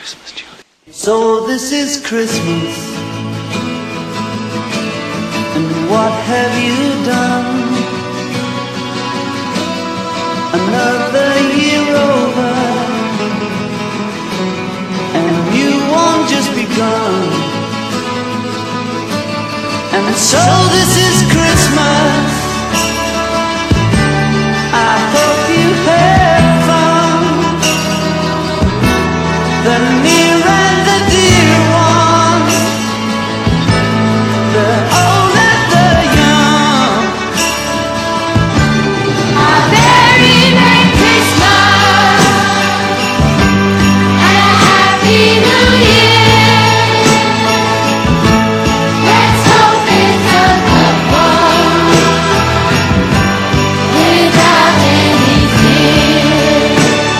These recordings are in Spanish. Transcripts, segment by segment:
Christmas, Julie. So this is Christmas, and what have you done? Another year over, and a new one just begun. And so this is Christmas, I hope you had fun. The near and the dear ones, the old and the young. A very Merry Christmas and a Happy New Year. Let's hope it's a good one without any fear.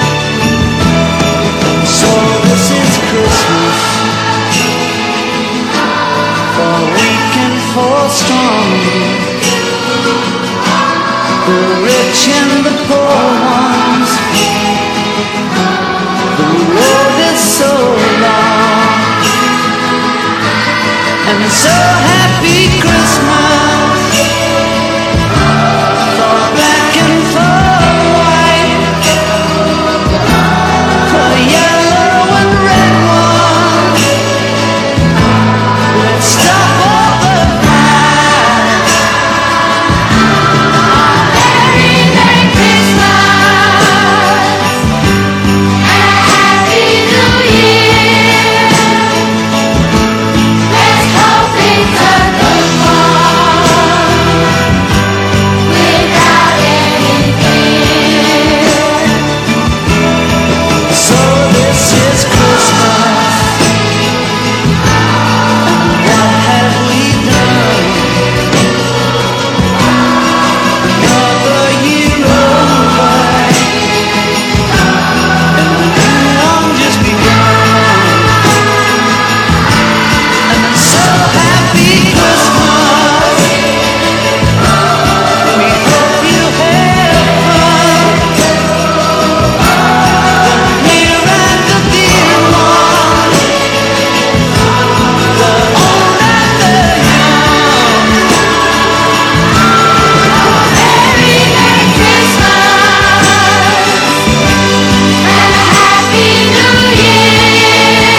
So this is Christmas, for weak and for strong, the rich and the poor ones. The road is so long, and so happy Christmas, for black and for white, for yellow and red ones. Let's stop all the fight. Very Merry Christmas and a Happy New Year. Let's hope it's a good one without any fear. So this is Christmas, and what have we done? Another year over, and a new one just begun. And so happy Christmas, we hope you had fun. The near and the dear ones, the old and the young. Very Merry Christmas and a Happy New Year.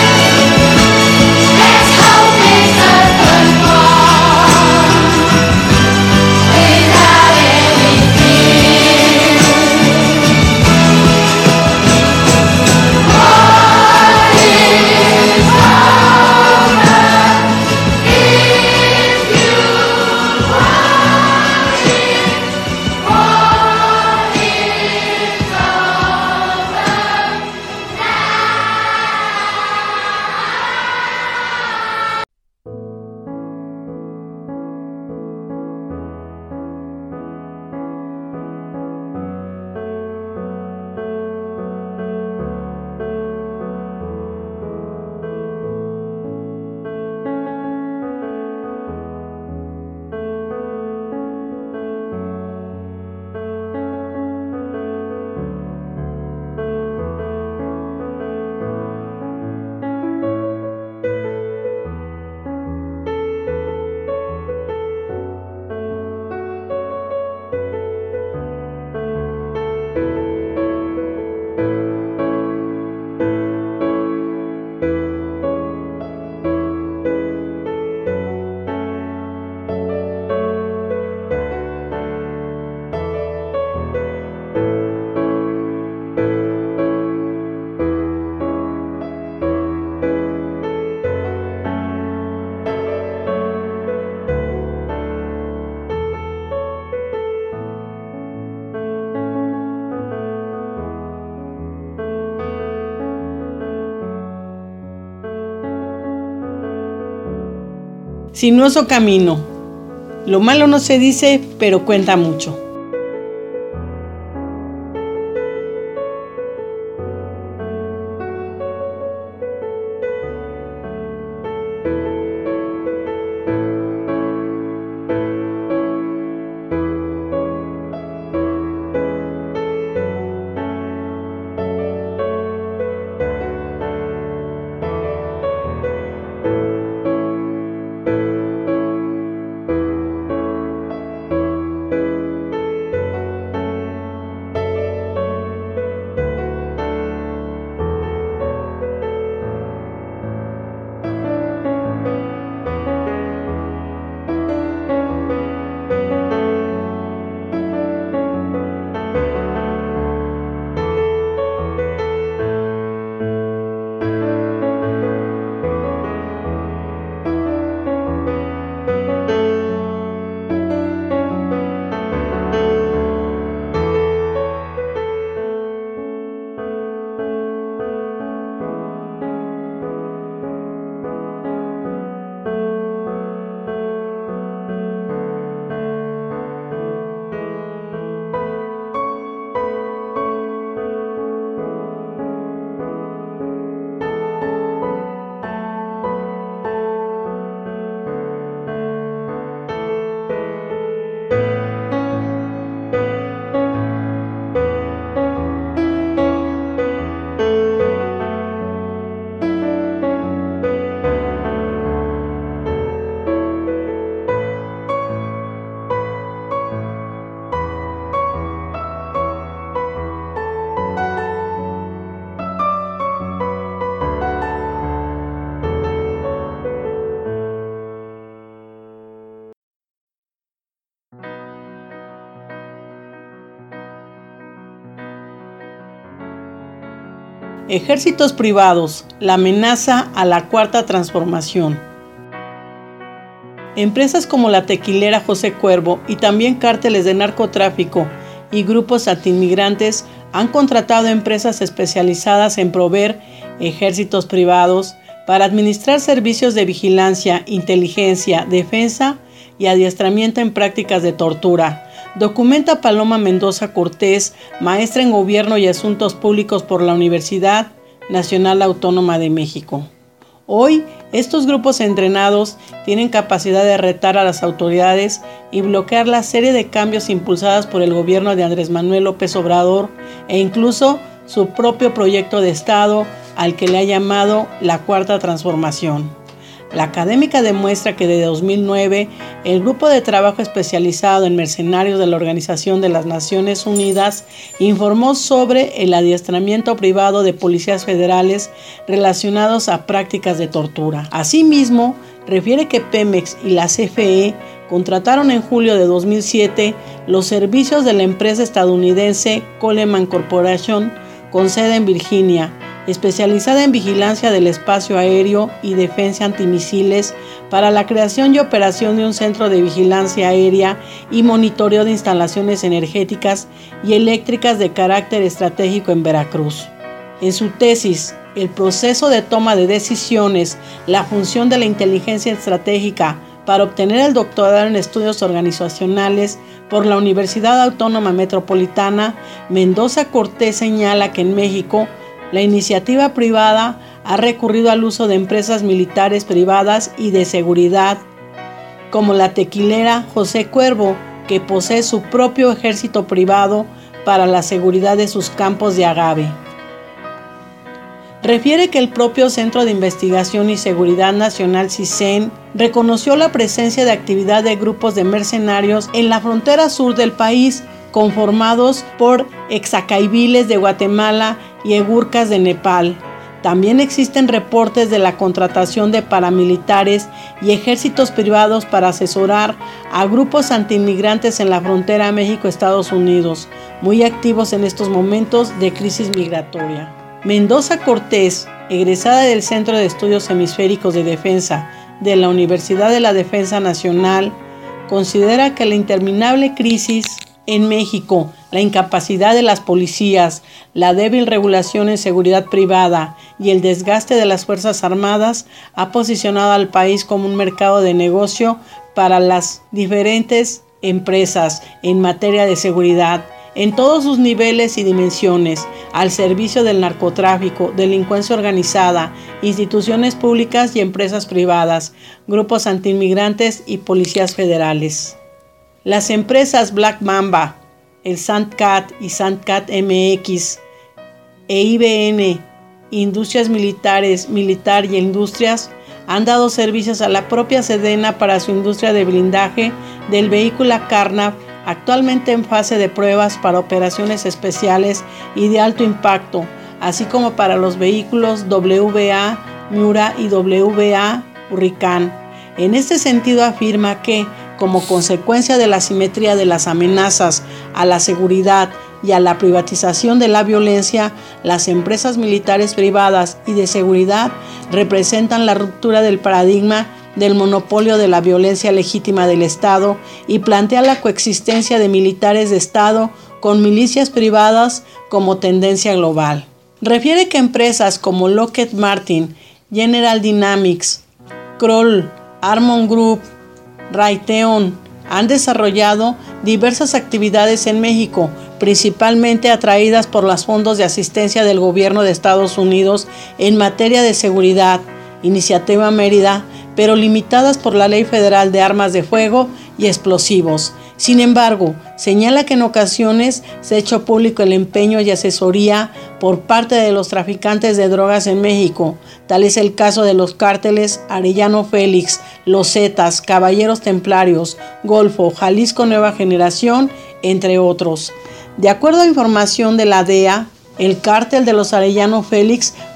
Let's hope it's a good one without any fear. What is over if you want it? What is over Sinuoso camino. Lo malo no se dice, pero cuenta mucho. Ejércitos privados, la amenaza a la Cuarta Transformación. Empresas como la tequilera José Cuervo y también cárteles de narcotráfico y grupos antiinmigrantes han contratado empresas especializadas en proveer ejércitos privados para administrar servicios de vigilancia, inteligencia, defensa y adiestramiento en prácticas de tortura. Documenta Paloma Mendoza Cortés, maestra en Gobierno y Asuntos Públicos por la Universidad Nacional Autónoma de México. Hoy, estos grupos entrenados tienen capacidad de retar a las autoridades y bloquear la serie de cambios impulsadas por el gobierno de Andrés Manuel López Obrador e incluso su propio proyecto de Estado, al que le ha llamado la Cuarta Transformación. La académica demuestra que desde 2009, el grupo de trabajo especializado en mercenarios de la Organización de las Naciones Unidas informó sobre el adiestramiento privado de policías federales relacionados a prácticas de tortura. Asimismo, refiere que Pemex y la CFE contrataron en julio de 2007 los servicios de la empresa estadounidense Coleman Corporation, con sede en Virginia, especializada en vigilancia del espacio aéreo y defensa antimisiles, para la creación y operación de un centro de vigilancia aérea y monitoreo de instalaciones energéticas y eléctricas de carácter estratégico en Veracruz. En su tesis, El proceso de toma de decisiones, la función de la inteligencia estratégica para obtener el doctorado en estudios organizacionales por la Universidad Autónoma Metropolitana, Mendoza Cortés señala que en México la iniciativa privada ha recurrido al uso de empresas militares privadas y de seguridad, como la tequilera José Cuervo, que posee su propio ejército privado para la seguridad de sus campos de agave. Refiere que el propio Centro de Investigación y Seguridad Nacional CISEN reconoció la presencia de actividad de grupos de mercenarios en la frontera sur del país, conformados por exacaibiles de Guatemala y egurcas de Nepal. También existen reportes de la contratación de paramilitares y ejércitos privados para asesorar a grupos antiinmigrantes en la frontera México-Estados Unidos, muy activos en estos momentos de crisis migratoria. Mendoza Cortés, egresada del Centro de Estudios Hemisféricos de Defensa de la Universidad de la Defensa Nacional, considera que la interminable crisis en México, la incapacidad de las policías, la débil regulación en seguridad privada y el desgaste de las Fuerzas Armadas ha posicionado al país como un mercado de negocio para las diferentes empresas en materia de seguridad, en todos sus niveles y dimensiones, al servicio del narcotráfico, delincuencia organizada, instituciones públicas y empresas privadas, grupos antiinmigrantes y policías federales. Las empresas Black Mamba, el Sandcat y Sandcat MX e IBN, Industrias Militares, Militar y Industrias, han dado servicios a la propia Sedena para su industria de blindaje del vehículo Carnap, actualmente en fase de pruebas para operaciones especiales y de alto impacto, así como para los vehículos WA Miura y WA Hurricane. En este sentido afirma que, como consecuencia de la asimetría de las amenazas a la seguridad y a la privatización de la violencia, las empresas militares privadas y de seguridad representan la ruptura del paradigma del monopolio de la violencia legítima del Estado y plantea la coexistencia de militares de Estado con milicias privadas como tendencia global. Refiere que empresas como Lockheed Martin, General Dynamics, Kroll, Harmon Group, Raytheon han desarrollado diversas actividades en México, principalmente atraídas por los fondos de asistencia del gobierno de Estados Unidos en materia de seguridad, Iniciativa Mérida, pero limitadas por la Ley Federal de Armas de Fuego y Explosivos. Sin embargo, señala que en ocasiones se ha hecho público el empeño y asesoría por parte de los traficantes de drogas en México. Tal es el caso de los cárteles Arellano Félix, Los Zetas, Caballeros Templarios, Golfo, Jalisco Nueva Generación, entre otros. De acuerdo a información de la DEA, el cártel de los Arellano Félix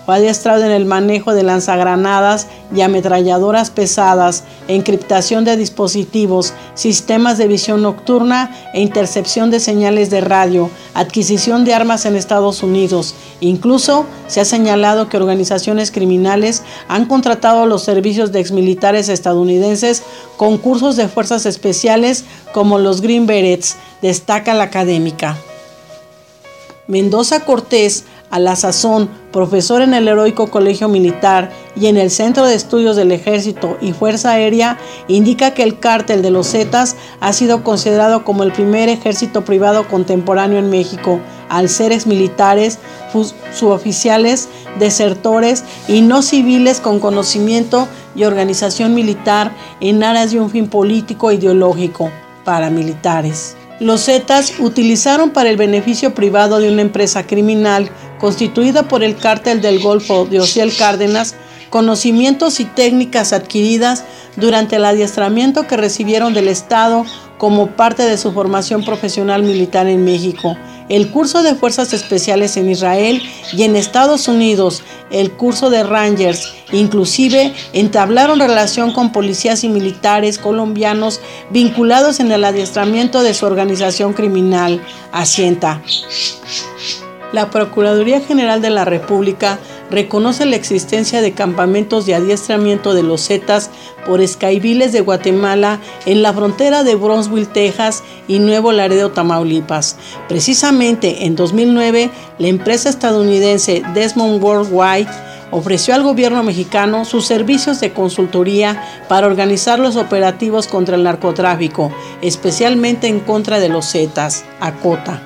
Fue adiestrado en el manejo de lanzagranadas y ametralladoras pesadas, encriptación de dispositivos, sistemas de visión nocturna e intercepción de señales de radio, adquisición de armas en Estados Unidos. Incluso se ha señalado que organizaciones criminales han contratado los servicios de exmilitares estadounidenses con cursos de fuerzas especiales como los Green Berets, destaca la académica. Mendoza Cortés, a la sazón profesor en el Heroico Colegio Militar y en el Centro de Estudios del Ejército y Fuerza Aérea, indica que el cártel de los Zetas ha sido considerado como el primer ejército privado contemporáneo en México, al ser exmilitares, suboficiales, desertores y no civiles con conocimiento y organización militar en aras de un fin político e ideológico, paramilitares. Los Zetas utilizaron para el beneficio privado de una empresa criminal constituida por el Cártel del Golfo de Ociel Cárdenas, conocimientos y técnicas adquiridas durante el adiestramiento que recibieron del Estado como parte de su formación profesional militar en México, el curso de Fuerzas Especiales en Israel y en Estados Unidos, el curso de Rangers. Inclusive entablaron relación con policías y militares colombianos vinculados en el adiestramiento de su organización criminal, asienta. La Procuraduría General de la República reconoce la existencia de campamentos de adiestramiento de los Zetas por escaiviles de Guatemala en la frontera de Brownsville, Texas y Nuevo Laredo, Tamaulipas. Precisamente en 2009, la empresa estadounidense Desmond Worldwide ofreció al gobierno mexicano sus servicios de consultoría para organizar los operativos contra el narcotráfico, especialmente en contra de los Zetas, acota.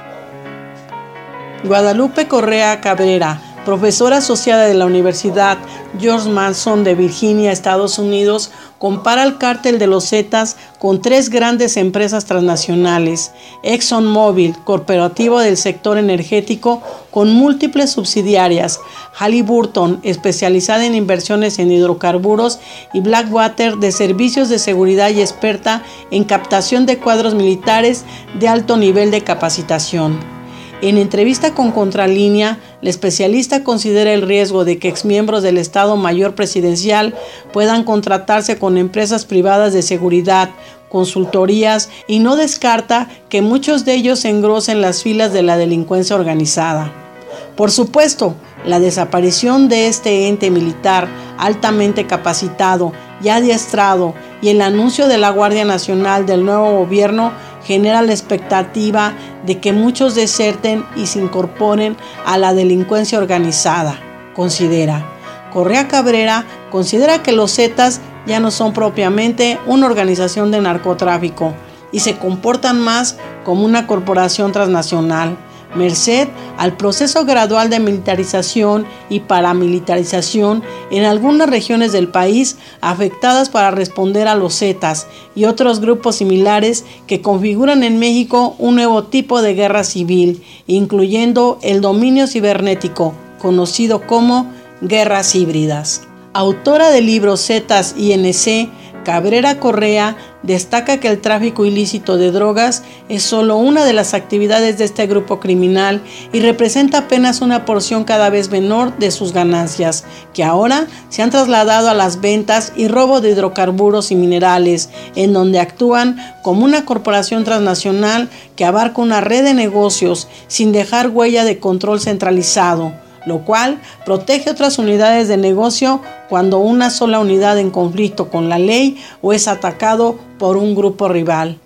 Guadalupe Correa Cabrera, profesora asociada de la Universidad George Mason de Virginia, Estados Unidos, compara el cártel de los Zetas con tres grandes empresas transnacionales: ExxonMobil, corporativo del sector energético con múltiples subsidiarias; Halliburton, especializada en inversiones en hidrocarburos; y Blackwater, de servicios de seguridad y experta en captación de cuadros militares de alto nivel de capacitación. En entrevista con Contralínea, la especialista considera el riesgo de que exmiembros del Estado Mayor Presidencial puedan contratarse con empresas privadas de seguridad, consultorías, y no descarta que muchos de ellos engrosen las filas de la delincuencia organizada. Por supuesto, la desaparición de este ente militar altamente capacitado y adiestrado y el anuncio de la Guardia Nacional del nuevo gobierno genera la expectativa de que muchos deserten y se incorporen a la delincuencia organizada, considera. Correa Cabrera considera que los Zetas ya no son propiamente una organización de narcotráfico y se comportan más como una corporación transnacional, merced al proceso gradual de militarización y paramilitarización en algunas regiones del país afectadas para responder a los Zetas y otros grupos similares que configuran en México un nuevo tipo de guerra civil, incluyendo el dominio cibernético, conocido como guerras híbridas. Autora del libro Zetas INC, Cabrera Correa destaca que el tráfico ilícito de drogas es solo una de las actividades de este grupo criminal y representa apenas una porción cada vez menor de sus ganancias, que ahora se han trasladado a las ventas y robo de hidrocarburos y minerales, en donde actúan como una corporación transnacional que abarca una red de negocios sin dejar huella de control centralizado, lo cual protege otras unidades de negocio cuando una sola unidad en conflicto con la ley o es atacado por un grupo rival.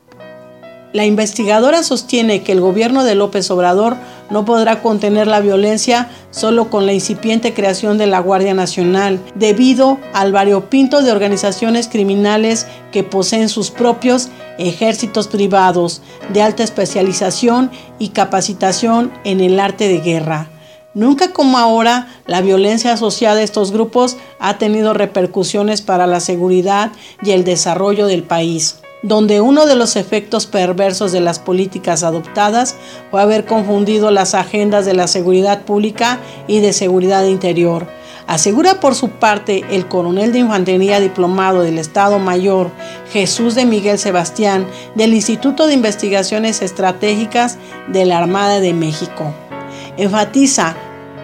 La investigadora sostiene que el gobierno de López Obrador no podrá contener la violencia solo con la incipiente creación de la Guardia Nacional, debido al variopinto de organizaciones criminales que poseen sus propios ejércitos privados de alta especialización y capacitación en el arte de guerra. Nunca como ahora, la violencia asociada a estos grupos ha tenido repercusiones para la seguridad y el desarrollo del país, donde uno de los efectos perversos de las políticas adoptadas fue haber confundido las agendas de la seguridad pública y de seguridad interior. Asegura por su parte el coronel de infantería diplomado del Estado Mayor, Jesús de Miguel Sebastián, del Instituto de Investigaciones Estratégicas de la Armada de México. Enfatiza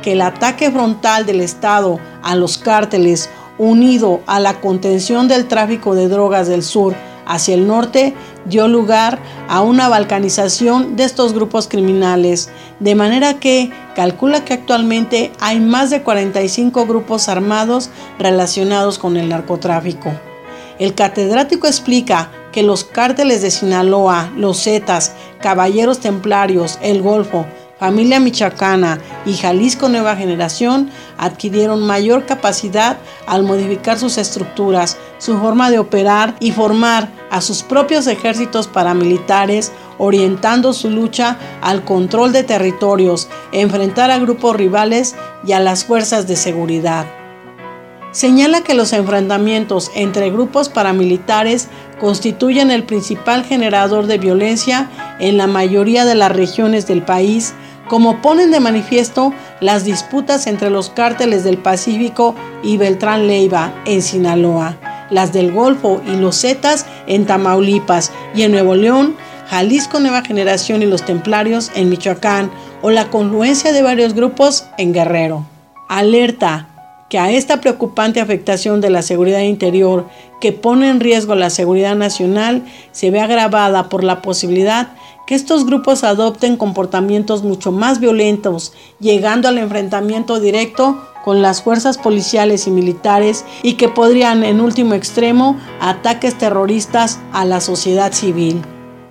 que el ataque frontal del Estado a los cárteles, unido a la contención del tráfico de drogas del sur hacia el norte, dio lugar a una balcanización de estos grupos criminales, de manera que calcula que actualmente hay más de 45 grupos armados relacionados con el narcotráfico. El catedrático explica que los cárteles de Sinaloa, los Zetas, Caballeros Templarios, El Golfo, Familia Michoacana y Jalisco Nueva Generación adquirieron mayor capacidad al modificar sus estructuras, su forma de operar y formar a sus propios ejércitos paramilitares, orientando su lucha al control de territorios, enfrentar a grupos rivales y a las fuerzas de seguridad. Señala que los enfrentamientos entre grupos paramilitares constituyen el principal generador de violencia en la mayoría de las regiones del país, como ponen de manifiesto las disputas entre los cárteles del Pacífico y Beltrán Leiva en Sinaloa, las del Golfo y los Zetas en Tamaulipas, y en Nuevo León, Jalisco Nueva Generación y los Templarios en Michoacán, o la confluencia de varios grupos en Guerrero. Alerta que a esta preocupante afectación de la seguridad interior, que pone en riesgo la seguridad nacional, se ve agravada por la posibilidad que estos grupos adopten comportamientos mucho más violentos, llegando al enfrentamiento directo con las fuerzas policiales y militares, y que podrían, en último extremo, ataques terroristas a la sociedad civil.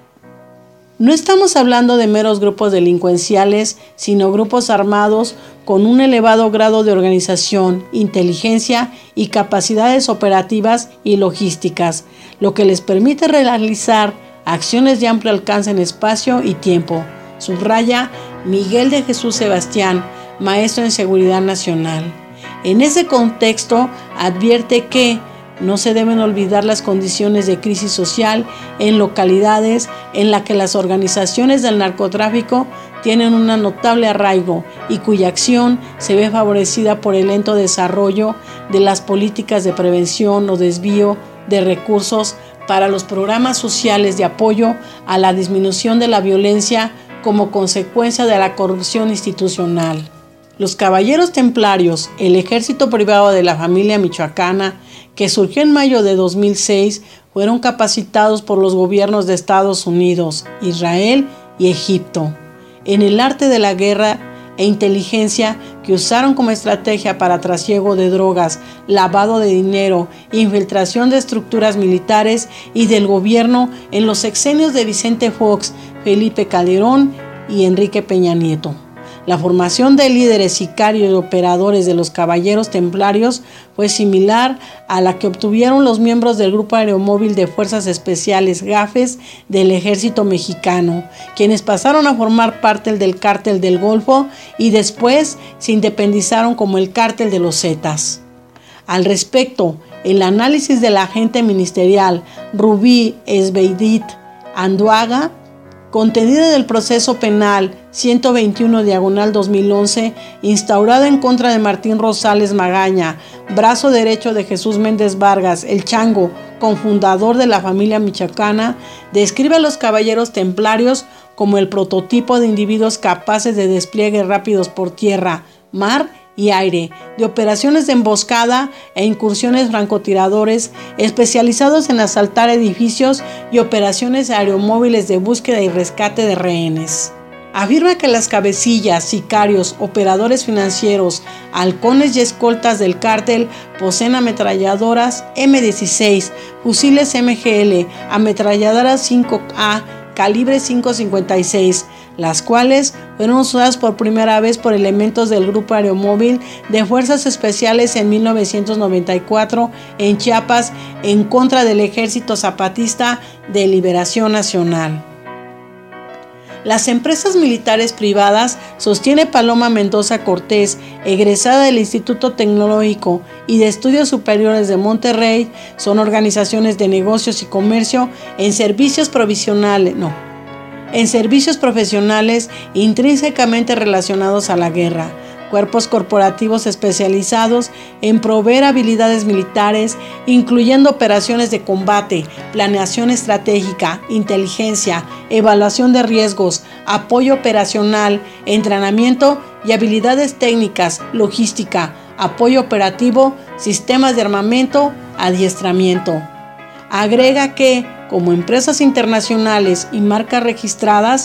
No estamos hablando de meros grupos delincuenciales, sino grupos armados con un elevado grado de organización, inteligencia y capacidades operativas y logísticas, lo que les permite realizar acciones de amplio alcance en espacio y tiempo, subraya Miguel de Jesús Sebastián, maestro en Seguridad Nacional. En ese contexto, advierte que no se deben olvidar las condiciones de crisis social en localidades en las que las organizaciones del narcotráfico tienen un notable arraigo y cuya acción se ve favorecida por el lento desarrollo de las políticas de prevención o desvío de recursos para los programas sociales de apoyo a la disminución de la violencia como consecuencia de la corrupción institucional. Los Caballeros Templarios, el ejército privado de la familia michoacana, que surgió en mayo de 2006, fueron capacitados por los gobiernos de Estados Unidos, Israel y Egipto en el arte de la guerra e inteligencia, que usaron como estrategia para trasiego de drogas, lavado de dinero, infiltración de estructuras militares y del gobierno en los sexenios de Vicente Fox, Felipe Calderón y Enrique Peña Nieto. La formación de líderes, sicarios y operadores de los Caballeros Templarios fue similar a la que obtuvieron los miembros del Grupo Aeromóvil de Fuerzas Especiales GAFES del Ejército Mexicano, quienes pasaron a formar parte del Cártel del Golfo y después se independizaron como el Cártel de los Zetas. Al respecto, el análisis del agente ministerial Rubí Esbeidit Anduaga, contenido del proceso penal 121/2011, instaurado en contra de Martín Rosales Magaña, brazo derecho de Jesús Méndez Vargas, el Chango, cofundador de la familia michoacana, describe a los Caballeros Templarios como el prototipo de individuos capaces de despliegues rápidos por tierra, mar y aire, de operaciones de emboscada e incursiones francotiradores especializados en asaltar edificios y operaciones aeromóviles de búsqueda y rescate de rehenes. Afirma que las cabecillas, sicarios, operadores financieros, halcones y escoltas del cártel poseen ametralladoras M16, fusiles MGL, ametralladoras 5A, calibre .556, las cuales fueron usadas por primera vez por elementos del Grupo Aeromóvil de Fuerzas Especiales en 1994 en Chiapas en contra del Ejército Zapatista de Liberación Nacional. Las empresas militares privadas, sostiene Paloma Mendoza Cortés, egresada del Instituto Tecnológico y de Estudios Superiores de Monterrey, son organizaciones de negocios y comercio en servicios profesionales intrínsecamente relacionados a la guerra, cuerpos corporativos especializados en proveer habilidades militares, incluyendo operaciones de combate, planeación estratégica, inteligencia, evaluación de riesgos, apoyo operacional, entrenamiento y habilidades técnicas, logística, apoyo operativo, sistemas de armamento, adiestramiento. Agrega que, como empresas internacionales y marcas registradas,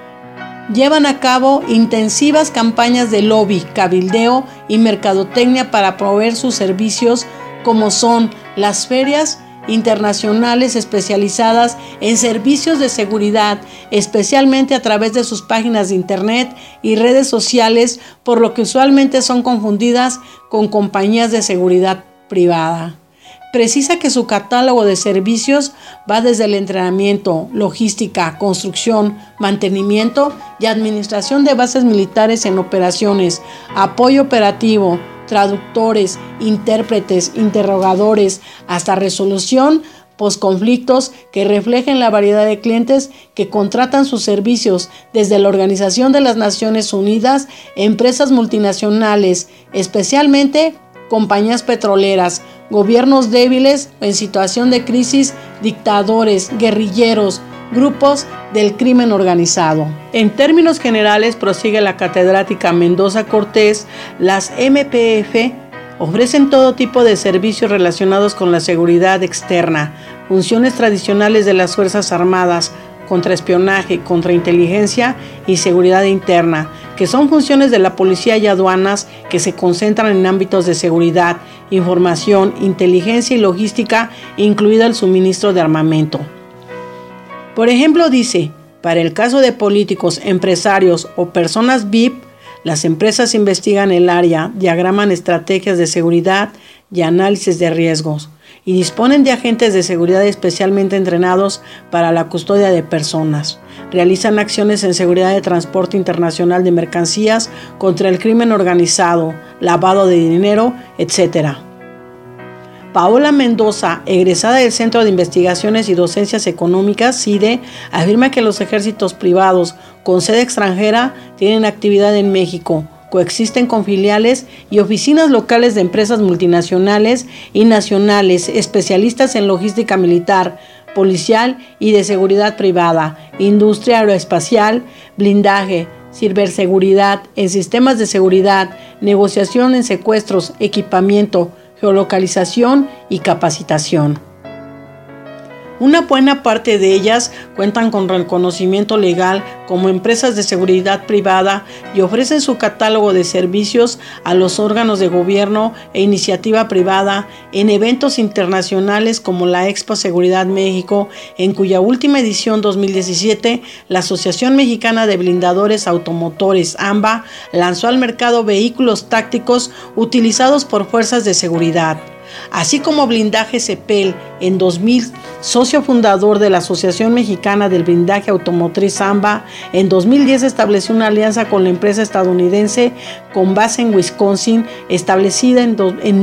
llevan a cabo intensivas campañas de lobby, cabildeo y mercadotecnia para proveer sus servicios, como son las ferias internacionales especializadas en servicios de seguridad, especialmente a través de sus páginas de internet y redes sociales, por lo que usualmente son confundidas con compañías de seguridad privada. Precisa que su catálogo de servicios va desde el entrenamiento, logística, construcción, mantenimiento y administración de bases militares en operaciones, apoyo operativo, traductores, intérpretes, interrogadores, hasta resolución posconflictos que reflejen la variedad de clientes que contratan sus servicios, desde la Organización de las Naciones Unidas, empresas multinacionales, especialmente compañías petroleras, gobiernos débiles o en situación de crisis, dictadores, guerrilleros, grupos del crimen organizado. En términos generales, prosigue la catedrática Mendoza Cortés, las MPF ofrecen todo tipo de servicios relacionados con la seguridad externa, funciones tradicionales de las Fuerzas Armadas, contraespionaje, contrainteligencia y seguridad interna, que son funciones de la policía y aduanas que se concentran en ámbitos de seguridad, información, inteligencia y logística, incluida el suministro de armamento. Por ejemplo, dice, para el caso de políticos, empresarios o personas VIP, las empresas investigan el área, diagraman estrategias de seguridad y análisis de riesgos, y disponen de agentes de seguridad especialmente entrenados para la custodia de personas. Realizan acciones en seguridad de transporte internacional de mercancías, contra el crimen organizado, lavado de dinero, etc. Paola Mendoza, egresada del Centro de Investigaciones y Docencias Económicas, CIDE, afirma que los ejércitos privados con sede extranjera tienen actividad en México, coexisten con filiales y oficinas locales de empresas multinacionales y nacionales, especialistas en logística militar, policial y de seguridad privada, industria aeroespacial, blindaje, ciberseguridad, en sistemas de seguridad, negociación en secuestros, equipamiento, geolocalización y capacitación. Una buena parte de ellas cuentan con reconocimiento legal como empresas de seguridad privada y ofrecen su catálogo de servicios a los órganos de gobierno e iniciativa privada en eventos internacionales como la Expo Seguridad México, en cuya última edición 2017, la Asociación Mexicana de Blindadores Automotores, AMBA, lanzó al mercado vehículos tácticos utilizados por fuerzas de seguridad. Así como Blindaje Cepel, en 2000, socio fundador de la Asociación Mexicana del Blindaje Automotriz AMBA, en 2010 estableció una alianza con la empresa estadounidense con base en Wisconsin, establecida en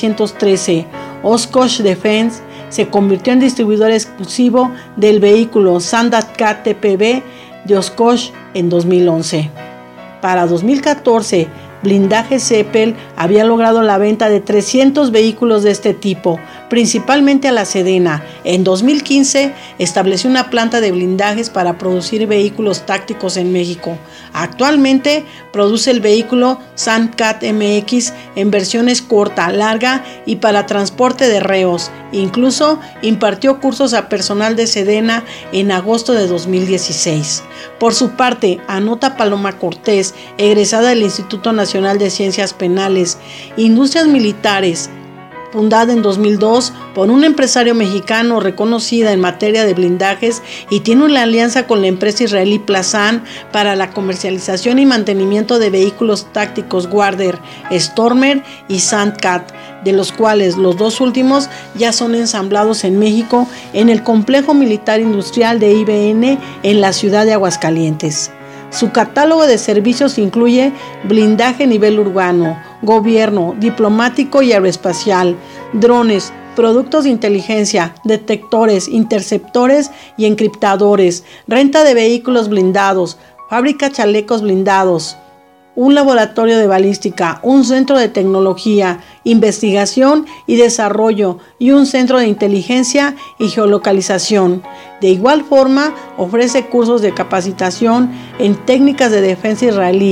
1913. Oshkosh Defense se convirtió en distribuidor exclusivo del vehículo Sandat-K TPB de Oshkosh en 2011. Para 2014, Blindaje Cepel había logrado la venta de 300 vehículos de este tipo, principalmente a la Sedena. En 2015 estableció una planta de blindajes para producir vehículos tácticos en México. Actualmente produce el vehículo Sandcat MX en versiones corta, larga y para transporte de reos. Incluso impartió cursos a personal de Sedena en agosto de 2016. Por su parte, anota Paloma Cortés, egresada del Instituto Nacional de Ciencias Penales, Industrias Militares, fundada en 2002 por un empresario mexicano reconocida en materia de blindajes, y tiene una alianza con la empresa israelí Plazan para la comercialización y mantenimiento de vehículos tácticos Warder, Stormer y Sandcat, de los cuales los dos últimos ya son ensamblados en México en el complejo militar industrial de IBN en la ciudad de Aguascalientes. Su catálogo de servicios incluye blindaje a nivel urbano, gobierno, diplomático y aeroespacial, drones, productos de inteligencia, detectores, interceptores y encriptadores, renta de vehículos blindados, fábrica chalecos blindados, un laboratorio de balística, un centro de tecnología, investigación y desarrollo y un centro de inteligencia y geolocalización. De igual forma, ofrece cursos de capacitación en técnicas de defensa israelí,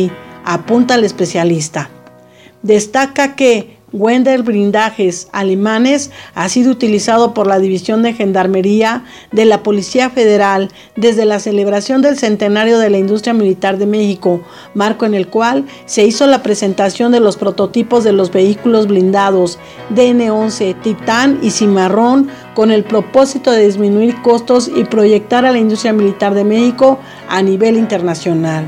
apunta el especialista. Destaca que Wender blindajes alemanes ha sido utilizado por la División de Gendarmería de la Policía Federal desde la celebración del centenario de la industria militar de México, marco en el cual se hizo la presentación de los prototipos de los vehículos blindados DN-11, Titán y Cimarrón, con el propósito de disminuir costos y proyectar a la industria militar de México a nivel internacional.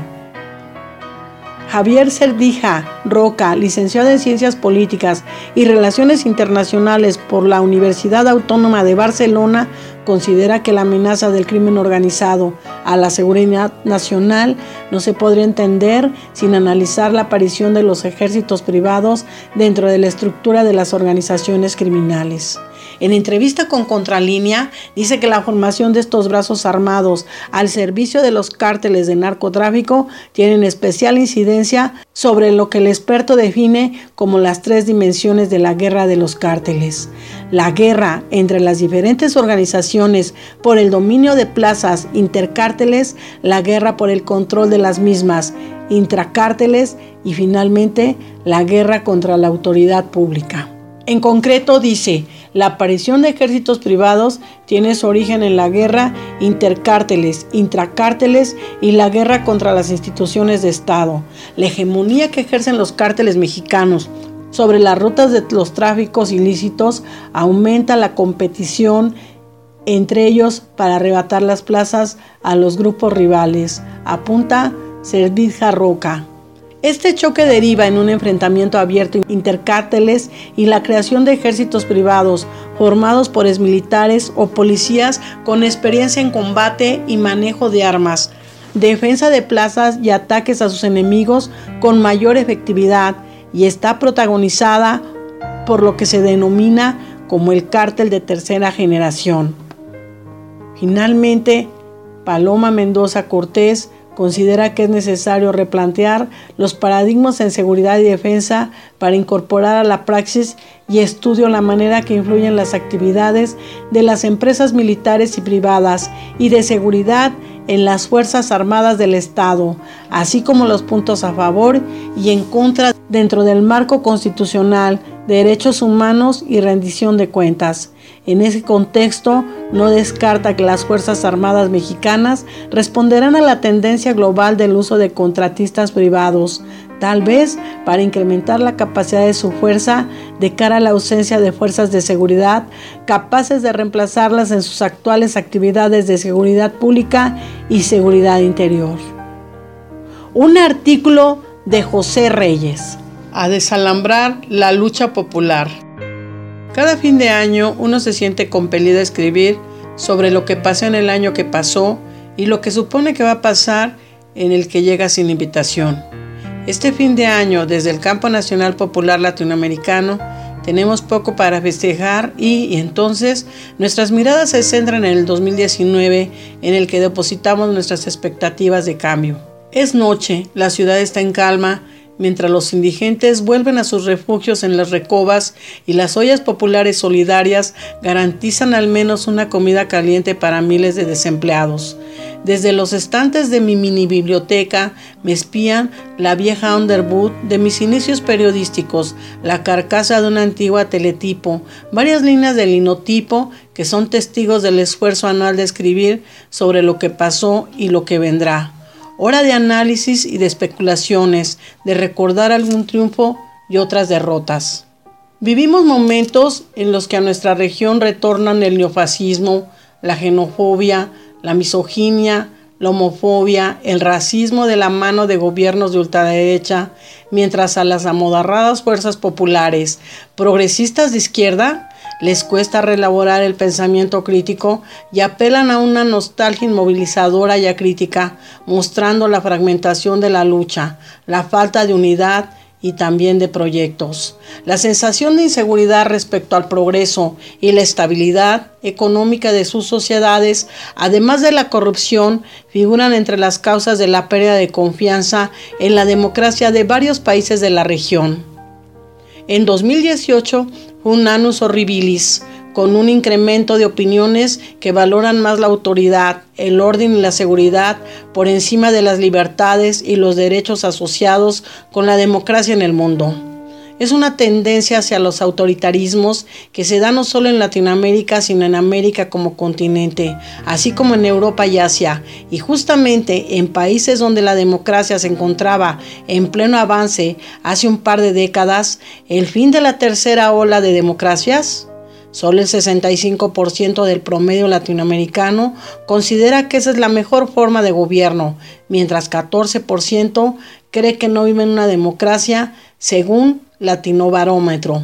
Javier Cerdija Roca, licenciado en Ciencias Políticas y Relaciones Internacionales por la Universidad Autónoma de Barcelona, considera que la amenaza del crimen organizado a la seguridad nacional no se podría entender sin analizar la aparición de los ejércitos privados dentro de la estructura de las organizaciones criminales. En entrevista con Contralínea, dice que la formación de estos brazos armados al servicio de los cárteles de narcotráfico tienen especial incidencia sobre lo que el experto define como las 3 dimensiones de la guerra de los cárteles. La guerra entre las diferentes organizaciones por el dominio de plazas intercárteles, la guerra por el control de las mismas intracárteles y finalmente la guerra contra la autoridad pública. En concreto dice, la aparición de ejércitos privados tiene su origen en la guerra intercárteles, intracárteles y la guerra contra las instituciones de Estado. La hegemonía que ejercen los cárteles mexicanos sobre las rutas de los tráficos ilícitos aumenta la competición entre ellos para arrebatar las plazas a los grupos rivales, apunta Cerdija Roca. Este choque deriva en un enfrentamiento abierto intercárteles y la creación de ejércitos privados formados por exmilitares o policías con experiencia en combate y manejo de armas, defensa de plazas y ataques a sus enemigos con mayor efectividad, y está protagonizada por lo que se denomina como el cártel de tercera generación. Finalmente, Paloma Mendoza Cortés considera que es necesario replantear los paradigmas en seguridad y defensa para incorporar a la praxis y estudio la manera que influyen las actividades de las empresas militares y privadas y de seguridad en las Fuerzas Armadas del Estado, así como los puntos a favor y en contra dentro del marco constitucional, derechos humanos y rendición de cuentas. En ese contexto, no descarta que las Fuerzas Armadas mexicanas responderán a la tendencia global del uso de contratistas privados, tal vez para incrementar la capacidad de su fuerza de cara a la ausencia de fuerzas de seguridad capaces de reemplazarlas en sus actuales actividades de seguridad pública y seguridad interior. Un artículo de José Reyes. A desalambrar la lucha popular. Cada fin de año uno se siente compelido a escribir sobre lo que pasó en el año que pasó y lo que supone que va a pasar en el que llega sin invitación. Este fin de año, desde el Campo Nacional Popular Latinoamericano, tenemos poco para festejar y entonces nuestras miradas se centran en el 2019, en el que depositamos nuestras expectativas de cambio. Es noche, la ciudad está en calma, mientras los indigentes vuelven a sus refugios en las recovas y las ollas populares solidarias garantizan al menos una comida caliente para miles de desempleados. Desde los estantes de mi mini biblioteca me espían la vieja Underwood de mis inicios periodísticos, la carcasa de una antigua teletipo, varias líneas de linotipo que son testigos del esfuerzo anual de escribir sobre lo que pasó y lo que vendrá. Hora de análisis y de especulaciones, de recordar algún triunfo y otras derrotas. Vivimos momentos en los que a nuestra región retornan el neofascismo, la xenofobia, la misoginia, la homofobia, el racismo de la mano de gobiernos de ultraderecha, mientras a las amodarradas fuerzas populares, progresistas de izquierda, les cuesta reelaborar el pensamiento crítico y apelan a una nostalgia inmovilizadora y acrítica, mostrando la fragmentación de la lucha, la falta de unidad y también de proyectos. La sensación de inseguridad respecto al progreso y la estabilidad económica de sus sociedades, además de la corrupción, figuran entre las causas de la pérdida de confianza en la democracia de varios países de la región. En 2018 fue un annus horribilis, con un incremento de opiniones que valoran más la autoridad, el orden y la seguridad por encima de las libertades y los derechos asociados con la democracia en el mundo. Es una tendencia hacia los autoritarismos que se da no solo en Latinoamérica, sino en América como continente, así como en Europa y Asia. Y justamente en países donde la democracia se encontraba en pleno avance hace un par de décadas, el fin de la tercera ola de democracias. Solo el 65% del promedio latinoamericano considera que esa es la mejor forma de gobierno, mientras 14% cree que no vive en una democracia, según Latinobarómetro.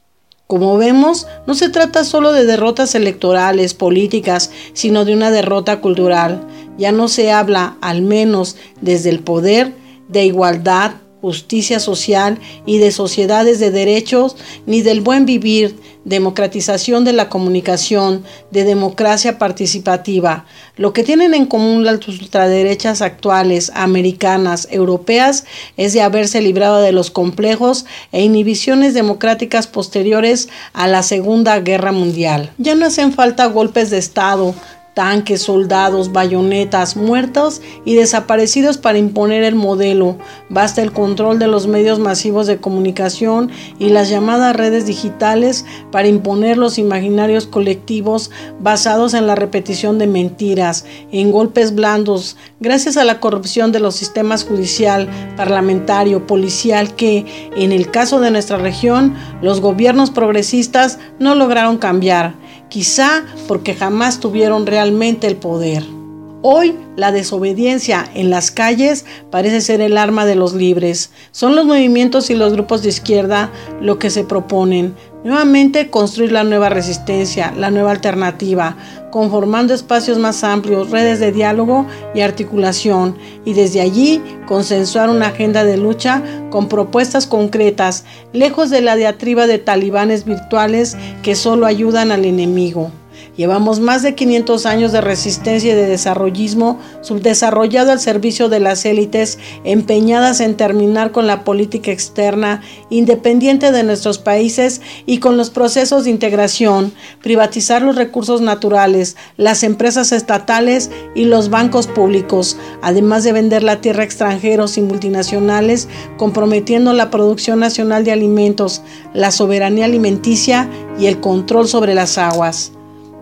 Como vemos, no se trata solo de derrotas electorales, políticas, sino de una derrota cultural. Ya no se habla, al menos desde el poder, de igualdad, justicia social y de sociedades de derechos, ni del buen vivir, democratización de la comunicación, de democracia participativa. Lo que tienen en común las ultraderechas actuales, americanas, europeas, es de haberse librado de los complejos e inhibiciones democráticas posteriores a la Segunda Guerra Mundial. Ya no hacen falta golpes de Estado, tanques, soldados, bayonetas, muertos y desaparecidos para imponer el modelo. Basta el control de los medios masivos de comunicación y las llamadas redes digitales para imponer los imaginarios colectivos basados en la repetición de mentiras, en golpes blandos, gracias a la corrupción de los sistemas judicial, parlamentario, policial que, en el caso de nuestra región, los gobiernos progresistas no lograron cambiar. Quizá porque jamás tuvieron realmente el poder. Hoy, la desobediencia en las calles parece ser el arma de los libres. Son los movimientos y los grupos de izquierda lo que se proponen. Nuevamente construir la nueva resistencia, la nueva alternativa, conformando espacios más amplios, redes de diálogo y articulación, y desde allí consensuar una agenda de lucha con propuestas concretas, lejos de la diatriba de talibanes virtuales que solo ayudan al enemigo. Llevamos más de 500 años de resistencia y de desarrollismo subdesarrollado al servicio de las élites empeñadas en terminar con la política externa independiente de nuestros países y con los procesos de integración, privatizar los recursos naturales, las empresas estatales y los bancos públicos, además de vender la tierra a extranjeros y multinacionales, comprometiendo la producción nacional de alimentos, la soberanía alimenticia y el control sobre las aguas.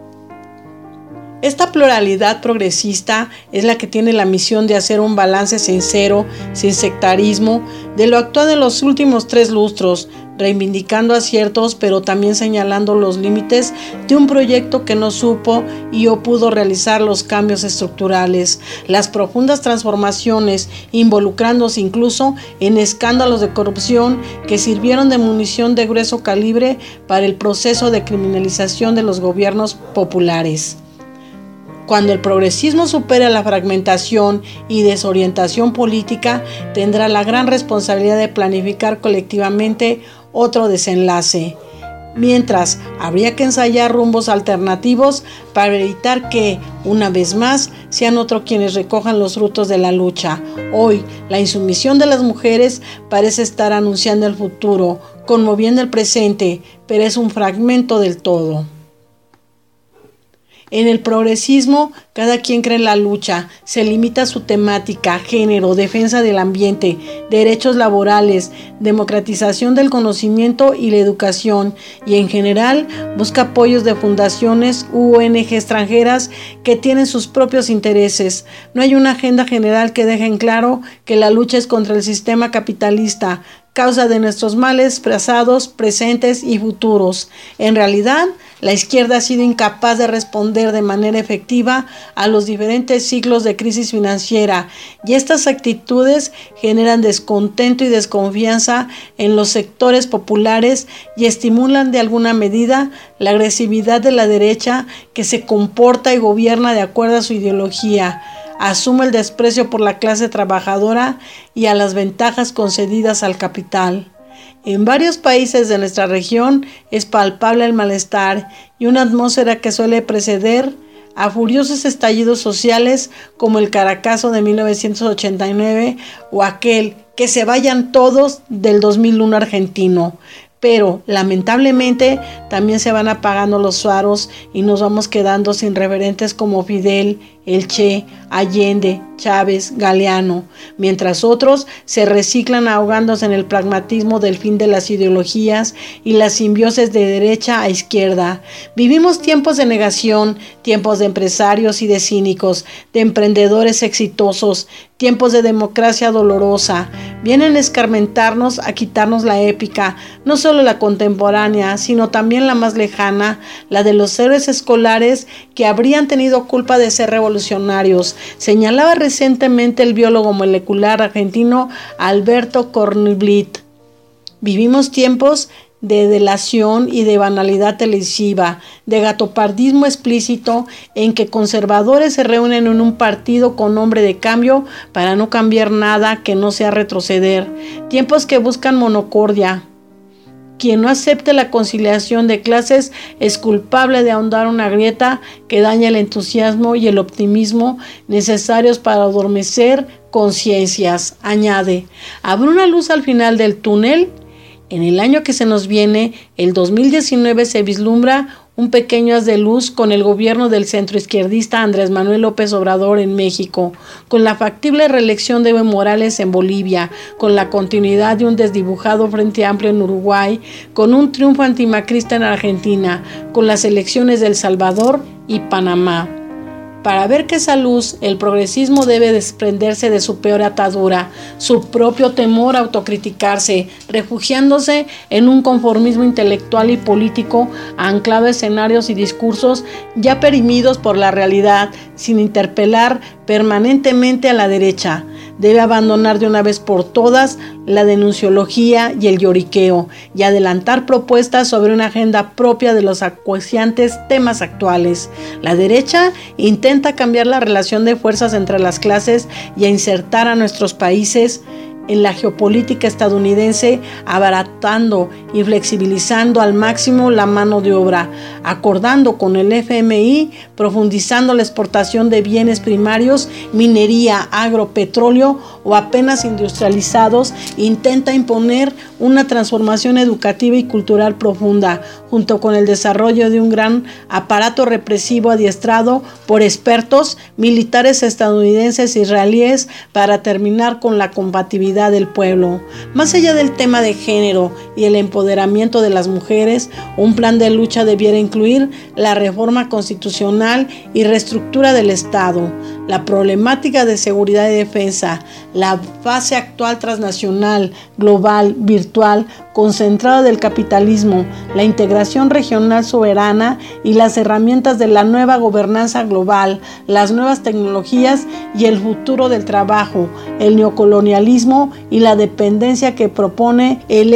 Esta pluralidad progresista es la que tiene la misión de hacer un balance sincero, sin sectarismo, de lo actuado en los últimos 3 lustros, reivindicando aciertos, pero también señalando los límites de un proyecto que no supo y o pudo realizar los cambios estructurales, las profundas transformaciones, involucrándose incluso en escándalos de corrupción que sirvieron de munición de grueso calibre para el proceso de criminalización de los gobiernos populares. Cuando el progresismo supere la fragmentación y desorientación política, tendrá la gran responsabilidad de planificar colectivamente otro desenlace. Mientras, habría que ensayar rumbos alternativos para evitar que, una vez más, sean otros quienes recojan los frutos de la lucha. Hoy, la insumisión de las mujeres parece estar anunciando el futuro, conmoviendo el presente, pero es un fragmento del todo. En el progresismo, cada quien cree en la lucha, se limita a su temática, género, defensa del ambiente, derechos laborales, democratización del conocimiento y la educación, y en general busca apoyos de fundaciones u ONG extranjeras que tienen sus propios intereses. No hay una agenda general que deje en claro que la lucha es contra el sistema capitalista, causa de nuestros males pasados, presentes y futuros. En realidad, la izquierda ha sido incapaz de responder de manera efectiva a los diferentes ciclos de crisis financiera, y estas actitudes generan descontento y desconfianza en los sectores populares y estimulan de alguna medida la agresividad de la derecha, que se comporta y gobierna de acuerdo a su ideología. Asume el desprecio por la clase trabajadora y a las ventajas concedidas al capital. En varios países de nuestra región es palpable el malestar y una atmósfera que suele preceder a furiosos estallidos sociales como el Caracazo de 1989 o aquel "que se vayan todos" del 2001 argentino. Pero lamentablemente también se van apagando los faros y nos vamos quedando sin referentes como Fidel, el Che, Allende, Chávez, Galeano, mientras otros se reciclan ahogándose en el pragmatismo del fin de las ideologías y la simbiosis de derecha a izquierda. Vivimos tiempos de negación, tiempos de empresarios y de cínicos, de emprendedores exitosos, tiempos de democracia dolorosa. Vienen a escarmentarnos, a quitarnos la épica, no solo la contemporánea, sino también la más lejana, la de los héroes escolares que habrían tenido culpa de ser revolucionarios, señalaba recientemente el biólogo molecular argentino Alberto Kornblit. Vivimos tiempos de delación y de banalidad televisiva, de gatopardismo explícito en que conservadores se reúnen en un partido con nombre de cambio para no cambiar nada que no sea retroceder, tiempos que buscan monocordia. Quien no acepte la conciliación de clases es culpable de ahondar una grieta que daña el entusiasmo y el optimismo necesarios para adormecer conciencias. Añade, ¿habrá una luz al final del túnel? En el año que se nos viene, el 2019, se vislumbra un pequeño haz de luz con el gobierno del centroizquierdista Andrés Manuel López Obrador en México, con la factible reelección de Evo Morales en Bolivia, con la continuidad de un desdibujado Frente Amplio en Uruguay, con un triunfo antimacrista en Argentina, con las elecciones de El Salvador y Panamá. Para ver que esa luz, el progresismo debe desprenderse de su peor atadura, su propio temor a autocriticarse, refugiándose en un conformismo intelectual y político anclado a escenarios y discursos ya perimidos por la realidad, sin interpelar permanentemente a la derecha. Debe abandonar de una vez por todas la denunciología y el lloriqueo y adelantar propuestas sobre una agenda propia de los acuciantes temas actuales. La derecha intenta cambiar la relación de fuerzas entre las clases y a insertar a nuestros países en la geopolítica estadounidense, abaratando y flexibilizando al máximo la mano de obra, acordando con el FMI, profundizando la exportación de bienes primarios, minería, agropetróleo o apenas industrializados, intenta imponer una transformación educativa y cultural profunda, junto con el desarrollo de un gran aparato represivo adiestrado por expertos militares estadounidenses e israelíes para terminar con la combatividad del pueblo. Más allá del tema de género y el empoderamiento de las mujeres, un plan de lucha debiera incluir la reforma constitucional y reestructura del Estado, la problemática de seguridad y defensa, la fase actual transnacional, global, virtual, concentrada del capitalismo, la integración regional soberana y las herramientas de la nueva gobernanza global, las nuevas tecnologías y el futuro del trabajo, el neocolonialismo y la dependencia que propone el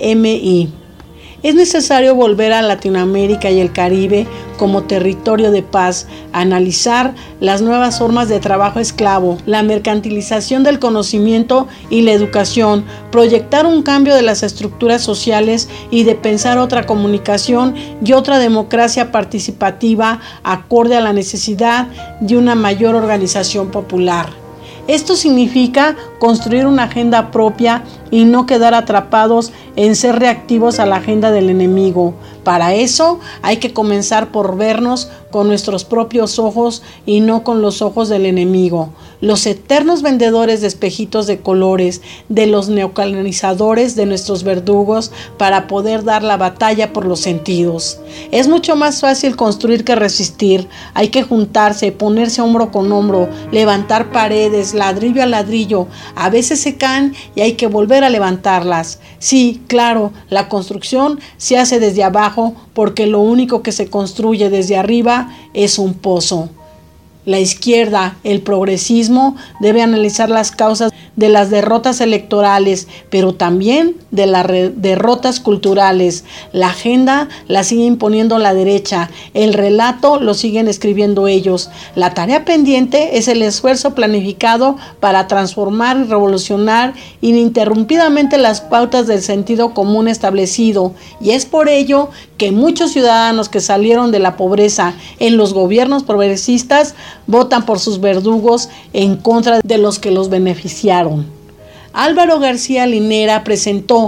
FMI. Es necesario volver a Latinoamérica y el Caribe como territorio de paz, analizar las nuevas formas de trabajo esclavo, la mercantilización del conocimiento y la educación, proyectar un cambio de las estructuras sociales y de pensar otra comunicación y otra democracia participativa acorde a la necesidad de una mayor organización popular. Esto significa construir una agenda propia y no quedar atrapados en ser reactivos a la agenda del enemigo. Para eso hay que comenzar por vernos con nuestros propios ojos y no con los ojos del enemigo. Los eternos vendedores de espejitos de colores, de los neocolonizadores, de nuestros verdugos, para poder dar la batalla por los sentidos. Es mucho más fácil construir que resistir. Hay que juntarse, ponerse hombro con hombro, levantar paredes, ladrillo a ladrillo. A veces se caen y hay que volver a levantarlas. Sí, claro, la construcción se hace desde abajo porque lo único que se construye desde arriba es un pozo. La izquierda, el progresismo, debe analizar las causas de las derrotas electorales, pero también de las derrotas culturales. La agenda la sigue imponiendo la derecha, el relato lo siguen escribiendo ellos. La tarea pendiente es el esfuerzo planificado para transformar y revolucionar ininterrumpidamente las pautas del sentido común establecido, y es por ello que muchos ciudadanos que salieron de la pobreza en los gobiernos progresistas votan por sus verdugos en contra de los que los beneficiaron. Álvaro García Linera presentó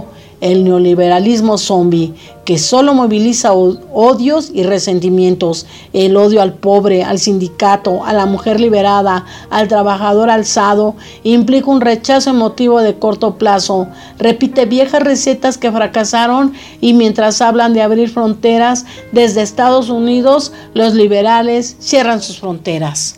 el neoliberalismo zombie, que solo moviliza odios y resentimientos, el odio al pobre, al sindicato, a la mujer liberada, al trabajador alzado, implica un rechazo emotivo de corto plazo, repite viejas recetas que fracasaron y mientras hablan de abrir fronteras desde Estados Unidos, los liberales cierran sus fronteras.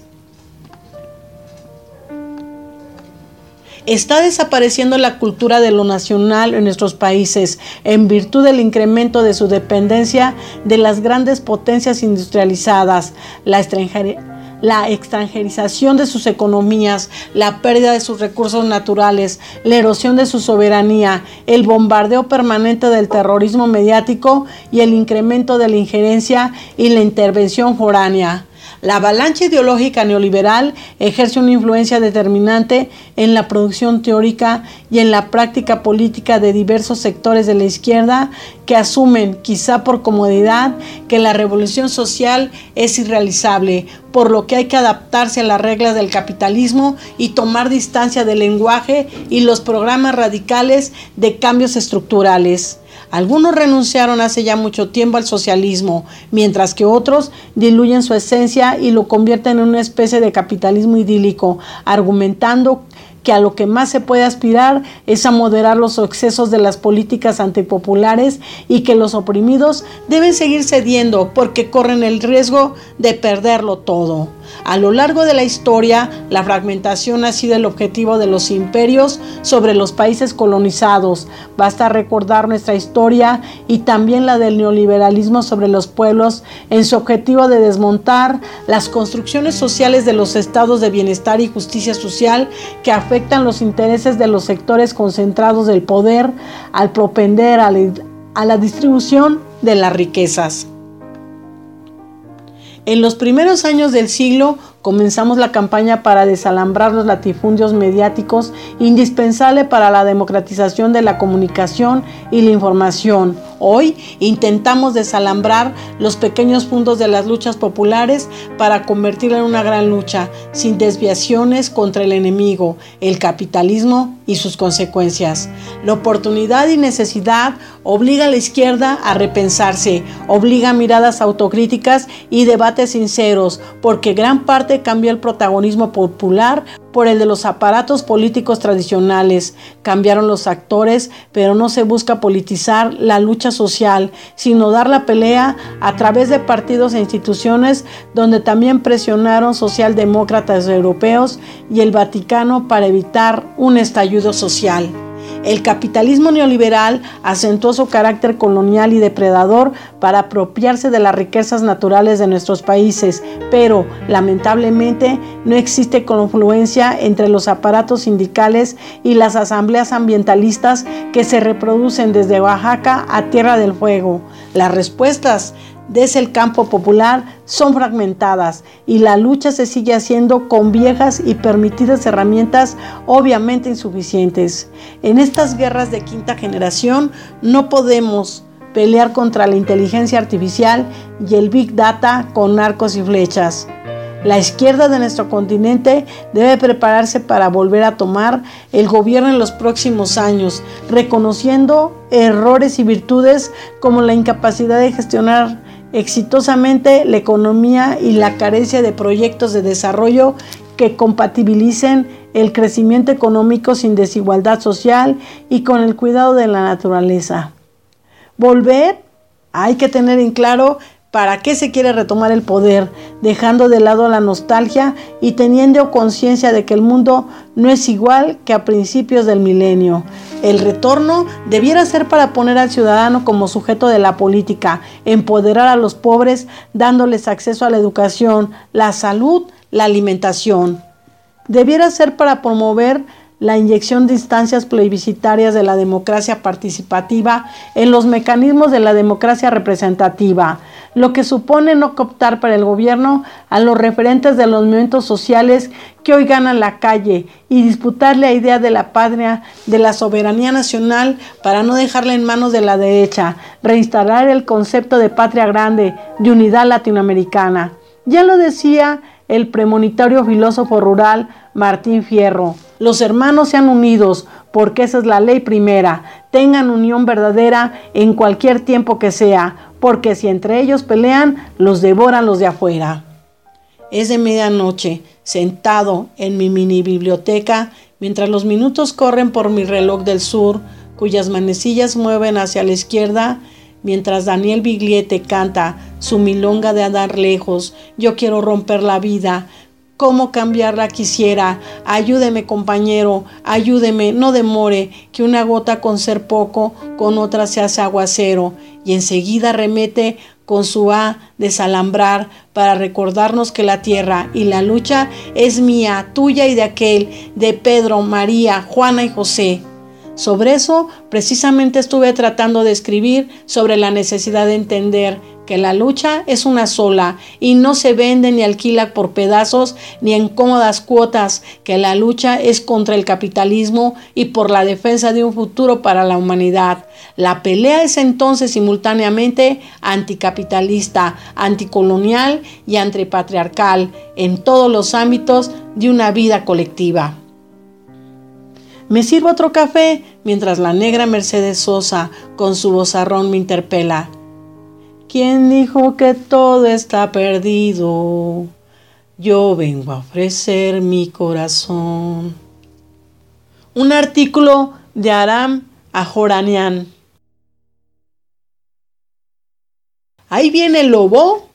Está desapareciendo la cultura de lo nacional en nuestros países en virtud del incremento de su dependencia de las grandes potencias industrializadas, la extranjerización de sus economías, la pérdida de sus recursos naturales, la erosión de su soberanía, el bombardeo permanente del terrorismo mediático y el incremento de la injerencia y la intervención foránea. La avalancha ideológica neoliberal ejerce una influencia determinante en la producción teórica y en la práctica política de diversos sectores de la izquierda que asumen, quizá por comodidad, que la revolución social es irrealizable, por lo que hay que adaptarse a las reglas del capitalismo y tomar distancia del lenguaje y los programas radicales de cambios estructurales. Algunos renunciaron hace ya mucho tiempo al socialismo, mientras que otros diluyen su esencia y lo convierten en una especie de capitalismo idílico, argumentando que a lo que más se puede aspirar es a moderar los excesos de las políticas antipopulares y que los oprimidos deben seguir cediendo porque corren el riesgo de perderlo todo. A lo largo de la historia, la fragmentación ha sido el objetivo de los imperios sobre los países colonizados. Basta recordar nuestra historia y también la del neoliberalismo sobre los pueblos en su objetivo de desmontar las construcciones sociales de los estados de bienestar y justicia social que afectan los intereses de los sectores concentrados del poder al propender a la distribución de las riquezas. En los primeros años del siglo comenzamos la campaña para desalambrar los latifundios mediáticos indispensable para la democratización de la comunicación y la información. Hoy intentamos desalambrar los pequeños puntos de las luchas populares para convertirla en una gran lucha, sin desviaciones contra el enemigo, el capitalismo y sus consecuencias. La oportunidad y necesidad obliga a la izquierda a repensarse, obliga a miradas autocríticas y debates sinceros, porque gran parte cambia el protagonismo popular por el de los aparatos políticos tradicionales. Cambiaron los actores, pero no se busca politizar la lucha social, sino dar la pelea a través de partidos e instituciones donde también presionaron socialdemócratas europeos y el Vaticano para evitar un estallido social. El capitalismo neoliberal acentuó su carácter colonial y depredador para apropiarse de las riquezas naturales de nuestros países, pero lamentablemente no existe confluencia entre los aparatos sindicales y las asambleas ambientalistas que se reproducen desde Oaxaca a Tierra del Fuego. Las respuestas desde el campo popular son fragmentadas y la lucha se sigue haciendo con viejas y permitidas herramientas obviamente insuficientes. En estas guerras de quinta generación no podemos pelear contra la inteligencia artificial y el Big Data con arcos y flechas. La izquierda de nuestro continente debe prepararse para volver a tomar el gobierno en los próximos años, reconociendo errores y virtudes como la incapacidad de gestionar exitosamente la economía y la carencia de proyectos de desarrollo que compatibilicen el crecimiento económico sin desigualdad social y con el cuidado de la naturaleza. Volver, hay que tener en claro para qué se quiere retomar el poder, dejando de lado la nostalgia y teniendo conciencia de que el mundo no es igual que a principios del milenio. El retorno debiera ser para poner al ciudadano como sujeto de la política, empoderar a los pobres dándoles acceso a la educación, la salud, la alimentación. Debiera ser para promover la inyección de instancias plebiscitarias de la democracia participativa en los mecanismos de la democracia representativa, lo que supone no cooptar para el gobierno a los referentes de los movimientos sociales que hoy ganan la calle y disputar la idea de la patria, de la soberanía nacional para no dejarla en manos de la derecha, reinstalar el concepto de patria grande, de unidad latinoamericana. Ya lo decía el premonitorio filósofo rural Martín Fierro: los hermanos sean unidos, porque esa es la ley primera. Tengan unión verdadera en cualquier tiempo que sea, porque si entre ellos pelean, los devoran los de afuera. Es de medianoche, sentado en mi mini biblioteca, mientras los minutos corren por mi reloj del sur, cuyas manecillas mueven hacia la izquierda, mientras Daniel Bigliete canta su milonga de andar lejos. Yo quiero romper la vida, cómo cambiarla quisiera. Ayúdeme, compañero, ayúdeme, no demore, que una gota con ser poco, con otra se hace aguacero, y enseguida remete con su A de salambrar para recordarnos que la tierra y la lucha es mía, tuya y de aquel, de Pedro, María, Juana y José. Sobre eso precisamente estuve tratando de escribir, sobre la necesidad de entender que la lucha es una sola y no se vende ni alquila por pedazos ni en cómodas cuotas, que la lucha es contra el capitalismo y por la defensa de un futuro para la humanidad. La pelea es entonces simultáneamente anticapitalista, anticolonial y antipatriarcal en todos los ámbitos de una vida colectiva. Me sirvo otro café mientras la negra Mercedes Sosa con su vozarrón me interpela. ¿Quién dijo que todo está perdido? Yo vengo a ofrecer mi corazón. Un artículo de Aram Ajoranian. ¿Ahí viene el lobo?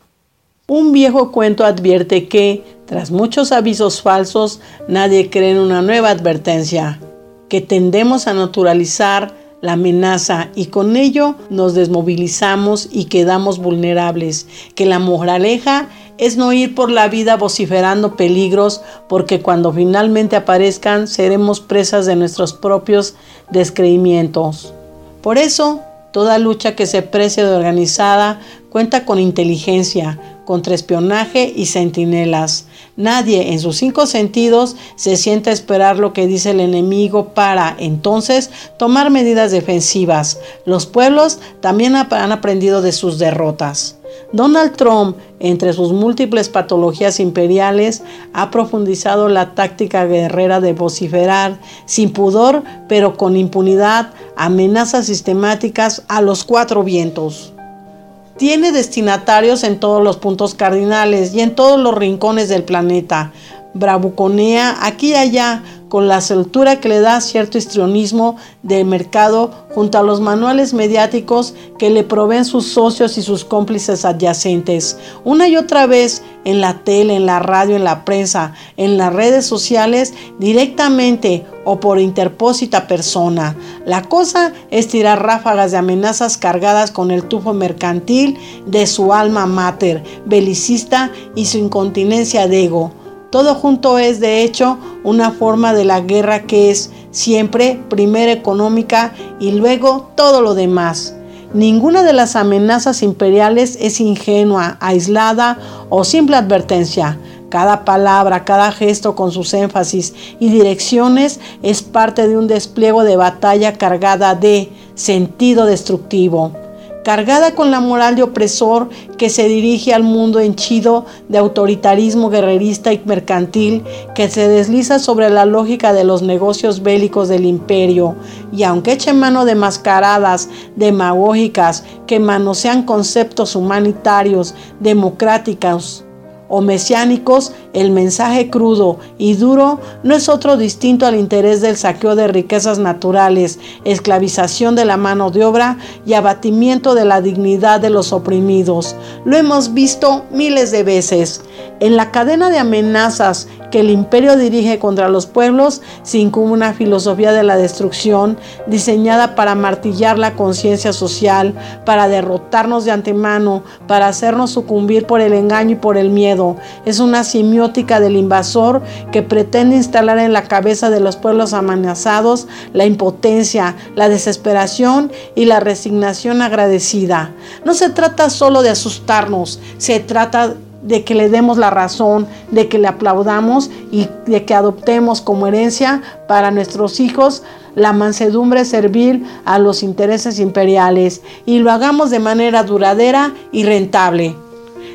Un viejo cuento advierte que, tras muchos avisos falsos, nadie cree en una nueva advertencia, que tendemos a naturalizar la amenaza y con ello nos desmovilizamos y quedamos vulnerables, que la moraleja es no ir por la vida vociferando peligros, porque cuando finalmente aparezcan seremos presas de nuestros propios descreimientos. Por eso, toda lucha que se precie de organizada cuenta con inteligencia, contraespionaje y centinelas. Nadie en sus 5 sentidos se sienta a esperar lo que dice el enemigo para, entonces, tomar medidas defensivas. Los pueblos también han aprendido de sus derrotas. Donald Trump, entre sus múltiples patologías imperiales, ha profundizado la táctica guerrera de vociferar, sin pudor, pero con impunidad, amenazas sistemáticas a los 4 vientos. Tiene destinatarios en todos los puntos cardinales y en todos los rincones del planeta. Bravuconea aquí y allá con la soltura que le da cierto histrionismo de mercado junto a los manuales mediáticos que le proveen sus socios y sus cómplices adyacentes. Una y otra vez en la tele, en la radio, en la prensa, en las redes sociales, directamente o por interpósita persona. La cosa es tirar ráfagas de amenazas cargadas con el tufo mercantil de su alma mater, belicista y su incontinencia de ego. Todo junto es, de hecho, una forma de la guerra que es siempre primero económica y luego todo lo demás. Ninguna de las amenazas imperiales es ingenua, aislada o simple advertencia. Cada palabra, cada gesto con sus énfasis y direcciones es parte de un despliegue de batalla cargada de sentido destructivo, cargada con la moral de opresor que se dirige al mundo henchido de autoritarismo guerrerista y mercantil que se desliza sobre la lógica de los negocios bélicos del imperio, y aunque eche mano de mascaradas demagógicas que manosean conceptos humanitarios, democráticos o mesiánicos, el mensaje crudo y duro no es otro distinto al interés del saqueo de riquezas naturales, esclavización de la mano de obra y abatimiento de la dignidad de los oprimidos. Lo hemos visto miles de veces. En la cadena de amenazas que el imperio dirige contra los pueblos se incumbe una filosofía de la destrucción diseñada para martillar la conciencia social, para derrotarnos de antemano, para hacernos sucumbir por el engaño y por el miedo. Es una semiótica del invasor que pretende instalar en la cabeza de los pueblos amenazados la impotencia, la desesperación y la resignación agradecida. No se trata solo de asustarnos, se trata de que le demos la razón, de que le aplaudamos y de que adoptemos como herencia para nuestros hijos la mansedumbre servil a los intereses imperiales y lo hagamos de manera duradera y rentable.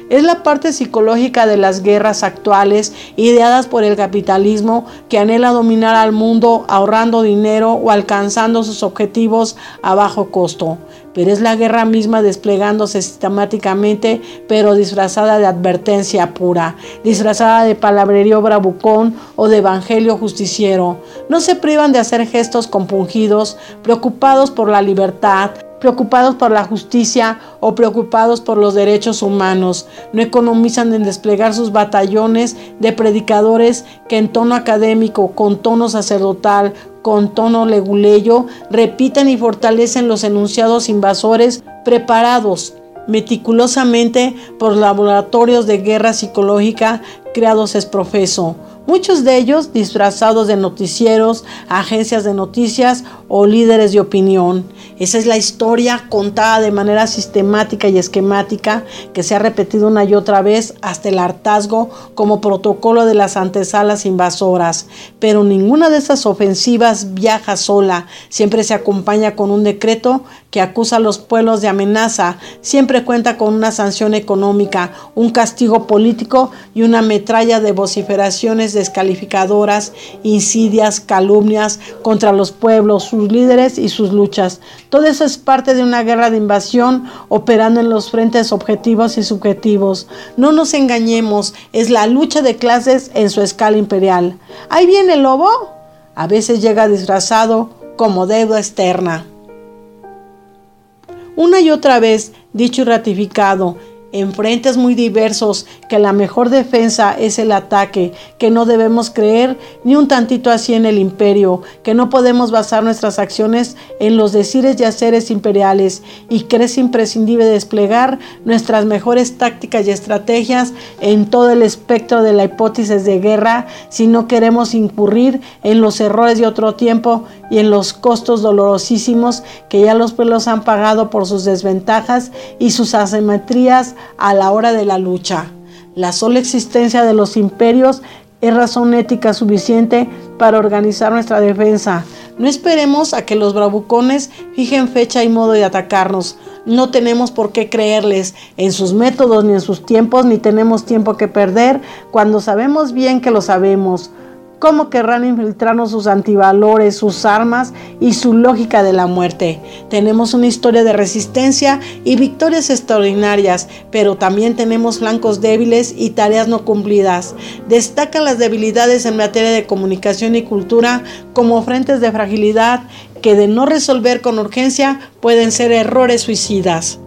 Es la parte psicológica de las guerras actuales ideadas por el capitalismo que anhela dominar al mundo ahorrando dinero o alcanzando sus objetivos a bajo costo. Pero es la guerra misma desplegándose sistemáticamente, pero disfrazada de advertencia pura, disfrazada de palabrerío bravucón o de evangelio justiciero. No se privan de hacer gestos compungidos, preocupados por la libertad, preocupados por la justicia o preocupados por los derechos humanos. No economizan en desplegar sus batallones de predicadores que en tono académico, con tono sacerdotal, con tono leguleyo, repiten y fortalecen los enunciados invasores preparados meticulosamente por laboratorios de guerra psicológica creados ex profeso. Muchos de ellos disfrazados de noticieros, agencias de noticias o líderes de opinión. Esa es la historia contada de manera sistemática y esquemática que se ha repetido una y otra vez hasta el hartazgo como protocolo de las antesalas invasoras. Pero ninguna de esas ofensivas viaja sola, siempre se acompaña con un decreto que acusa a los pueblos de amenaza, siempre cuenta con una sanción económica, un castigo político y una metralla de vociferaciones descalificadoras, insidias, calumnias contra los pueblos, sus líderes y sus luchas. Todo eso es parte de una guerra de invasión operando en los frentes objetivos y subjetivos. No nos engañemos, es la lucha de clases en su escala imperial. ¿Ahí viene el lobo? A veces llega disfrazado como deuda externa. Una y otra vez, dicho y ratificado, en frentes muy diversos, que la mejor defensa es el ataque, que no debemos creer ni un tantito así en el imperio, que no podemos basar nuestras acciones en los decires y haceres imperiales, y que es imprescindible desplegar nuestras mejores tácticas y estrategias en todo el espectro de la hipótesis de guerra si no queremos incurrir en los errores de otro tiempo y en los costos dolorosísimos que ya los pueblos han pagado por sus desventajas y sus asimetrías a la hora de la lucha. La sola existencia de los imperios es razón ética suficiente para organizar nuestra defensa. No esperemos a que los bravucones fijen fecha y modo de atacarnos. No tenemos por qué creerles en sus métodos ni en sus tiempos, ni tenemos tiempo que perder cuando sabemos bien que lo sabemos. ¿Cómo querrán infiltrarnos sus antivalores, sus armas y su lógica de la muerte? Tenemos una historia de resistencia y victorias extraordinarias, pero también tenemos flancos débiles y tareas no cumplidas. Destacan las debilidades en materia de comunicación y cultura como frentes de fragilidad que de no resolver con urgencia pueden ser errores suicidas.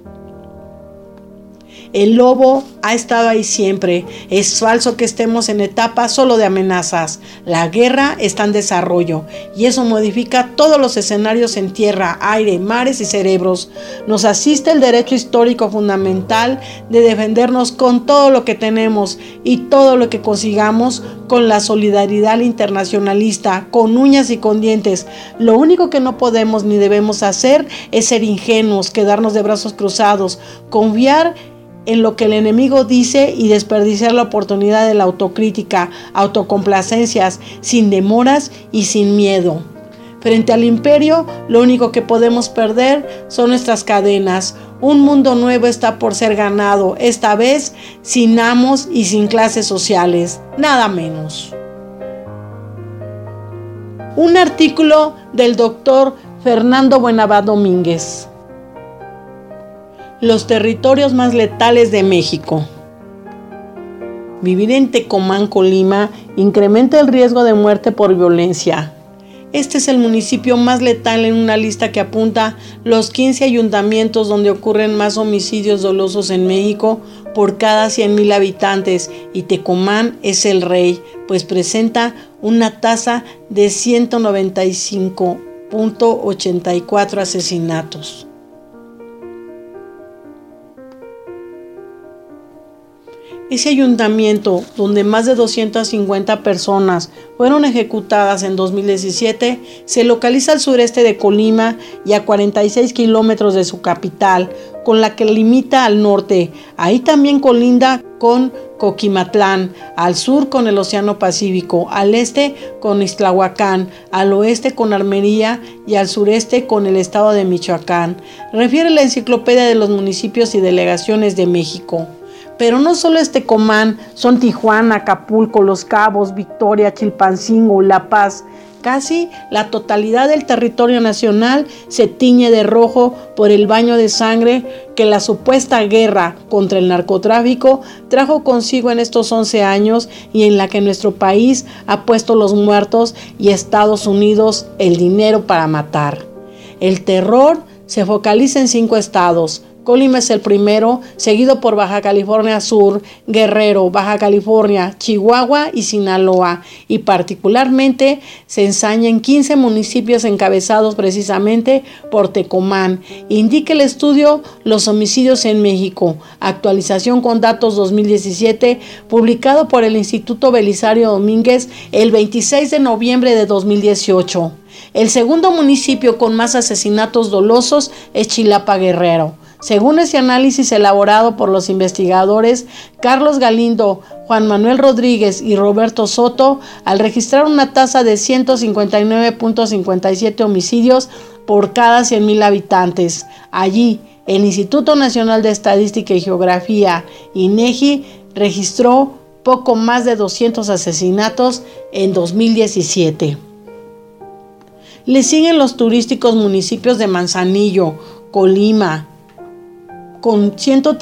El lobo ha estado ahí siempre. Es falso que estemos en etapa solo de amenazas. La guerra está en desarrollo y eso modifica todos los escenarios en tierra, aire, mares y cerebros. Nos asiste el derecho histórico fundamental de defendernos con todo lo que tenemos y todo lo que consigamos con la solidaridad internacionalista, con uñas y con dientes. Lo único que no podemos ni debemos hacer es ser ingenuos, quedarnos de brazos cruzados, confiar en lo que el enemigo dice y desperdiciar la oportunidad de la autocrítica, autocomplacencias, sin demoras y sin miedo. Frente al imperio, lo único que podemos perder son nuestras cadenas. Un mundo nuevo está por ser ganado, esta vez sin amos y sin clases sociales, nada menos. Un artículo del doctor Fernando Buenabad Domínguez. Los territorios más letales de México. Vivir en Tecomán, Colima, incrementa el riesgo de muerte por violencia. Este es el municipio más letal en una lista que apunta los 15 ayuntamientos donde ocurren más homicidios dolosos en México por cada 100,000 habitantes, y Tecomán es el rey, pues presenta una tasa de 195.84 asesinatos. Ese ayuntamiento, donde más de 250 personas fueron ejecutadas en 2017, se localiza al sureste de Colima y a 46 kilómetros de su capital, con la que limita al norte. Ahí también colinda con Coquimatlán, al sur con el Océano Pacífico, al este con Ixtlahuacán, al oeste con Armería y al sureste con el estado de Michoacán. Refiere la Enciclopedia de los Municipios y Delegaciones de México. Pero no solo es Tecomán, son Tijuana, Acapulco, Los Cabos, Victoria, Chilpancingo, La Paz. Casi la totalidad del territorio nacional se tiñe de rojo por el baño de sangre que la supuesta guerra contra el narcotráfico trajo consigo en estos 11 años y en la que nuestro país ha puesto los muertos y Estados Unidos el dinero para matar. El terror se focaliza en 5 estados. Colima es el primero, seguido por Baja California Sur, Guerrero, Baja California, Chihuahua y Sinaloa, y particularmente se ensaña en 15 municipios encabezados precisamente por Tecomán. Indica el estudio Los homicidios en México, actualización con datos 2017, publicado por el Instituto Belisario Domínguez el 26 de noviembre de 2018. El segundo municipio con más asesinatos dolosos es Chilapa, Guerrero. Según ese análisis elaborado por los investigadores Carlos Galindo, Juan Manuel Rodríguez y Roberto Soto, al registrar una tasa de 159.57 homicidios por cada 100,000 habitantes. Allí, el Instituto Nacional de Estadística y Geografía, INEGI, registró poco más de 200 asesinatos en 2017. Le siguen los turísticos municipios de Manzanillo, Colima, con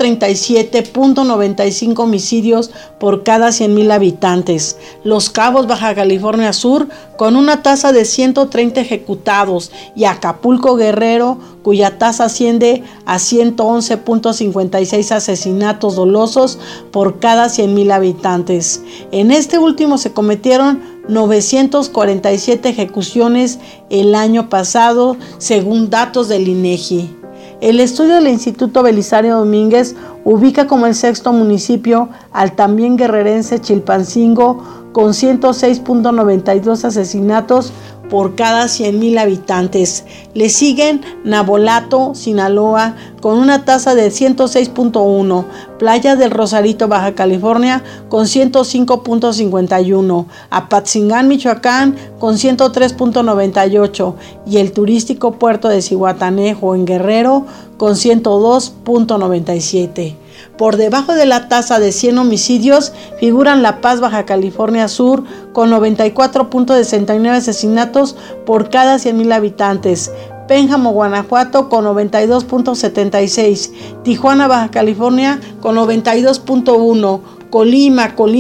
137.95 homicidios por cada 100,000 habitantes. Los Cabos, Baja California Sur, con una tasa de 130 ejecutados, y Acapulco, Guerrero, cuya tasa asciende a 111.56 asesinatos dolosos por cada 100,000 habitantes. En este último se cometieron 947 ejecuciones el año pasado, según datos del INEGI. El estudio del Instituto Belisario Domínguez ubica como el 6º municipio al también guerrerense Chilpancingo, con 106.92 asesinatos por cada 100,000 habitantes. Le siguen Navolato, Sinaloa, con una tasa de 106.1, Playa del Rosarito, Baja California, con 105.51, Apatzingán, Michoacán, con 103.98, y el turístico puerto de Zihuatanejo, en Guerrero, con 102.97. Por debajo de la tasa de 100 homicidios figuran La Paz, Baja California Sur, con 94.69 asesinatos por cada 100,000 habitantes. Pénjamo, Guanajuato, con 92.76. Tijuana, Baja California, con 92.1. Colima, con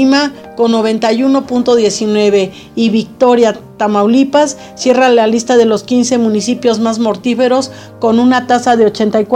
91.19, y Victoria, Tamaulipas, cierra la lista de los 15 municipios más mortíferos con una tasa de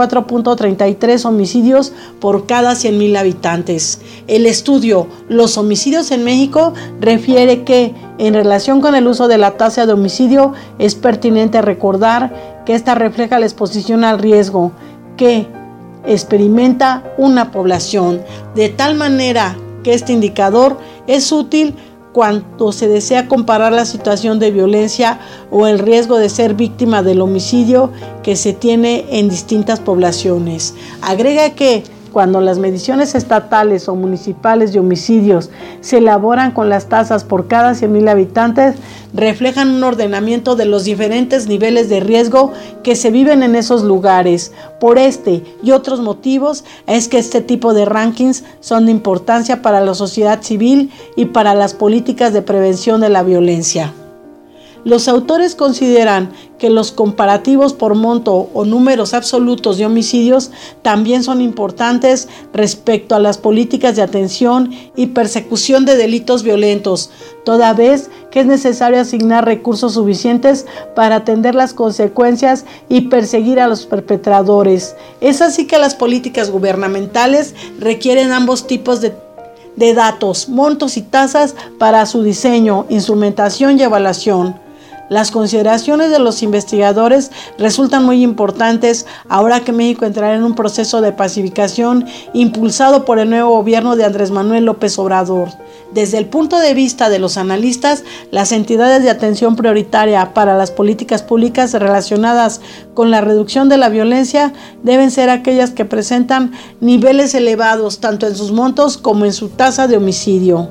84.33 homicidios por cada 100,000 habitantes. El estudio Los homicidios en México refiere que, en relación con el uso de la tasa de homicidio, es pertinente recordar que esta refleja la exposición al riesgo que experimenta una población, de tal manera que este indicador es útil cuando se desea comparar la situación de violencia o el riesgo de ser víctima del homicidio que se tiene en distintas poblaciones. Agrega que cuando las mediciones estatales o municipales de homicidios se elaboran con las tasas por cada 100,000 habitantes, reflejan un ordenamiento de los diferentes niveles de riesgo que se viven en esos lugares. Por este y otros motivos es que este tipo de rankings son de importancia para la sociedad civil y para las políticas de prevención de la violencia. Los autores consideran que los comparativos por monto o números absolutos de homicidios también son importantes respecto a las políticas de atención y persecución de delitos violentos, toda vez que es necesario asignar recursos suficientes para atender las consecuencias y perseguir a los perpetradores. Es así que las políticas gubernamentales requieren ambos tipos de datos, montos y tasas para su diseño, instrumentación y evaluación. Las consideraciones de los investigadores resultan muy importantes ahora que México entrará en un proceso de pacificación impulsado por el nuevo gobierno de Andrés Manuel López Obrador. Desde el punto de vista de los analistas, las entidades de atención prioritaria para las políticas públicas relacionadas con la reducción de la violencia deben ser aquellas que presentan niveles elevados tanto en sus montos como en su tasa de homicidio.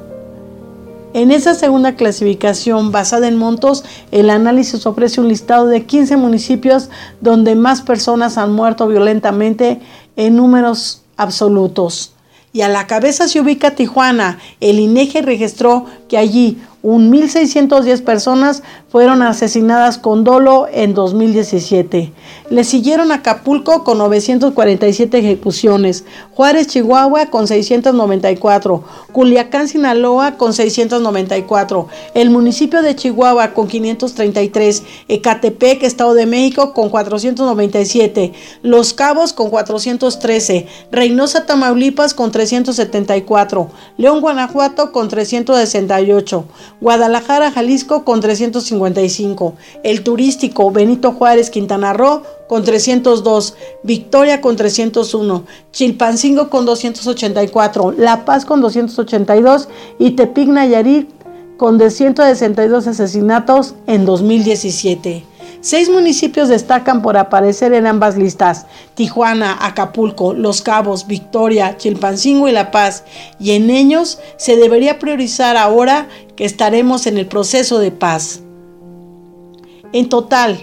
En esa segunda clasificación, basada en montos, el análisis ofrece un listado de 15 municipios donde más personas han muerto violentamente en números absolutos. y a la cabeza se ubica Tijuana. El INEGI registró que allí 1,610 personas fueron asesinadas con dolo en 2017. Le siguieron Acapulco con 947 ejecuciones, Juárez, Chihuahua con 694, Culiacán, Sinaloa con 694, el municipio de Chihuahua con 533, Ecatepec, Estado de México con 497, Los Cabos con 413, Reynosa, Tamaulipas con 374, León, Guanajuato con 368, Guadalajara, Jalisco con 355, el turístico Benito Juárez, Quintana Roo con 302, Victoria con 301, Chilpancingo con 284, La Paz con 282 y Tepic, Nayarit con 162 asesinatos en 2017. 6 municipios destacan por aparecer en ambas listas: Tijuana, Acapulco, Los Cabos, Victoria, Chilpancingo y La Paz, y en ellos se debería priorizar ahora que estaremos en el proceso de paz. En total,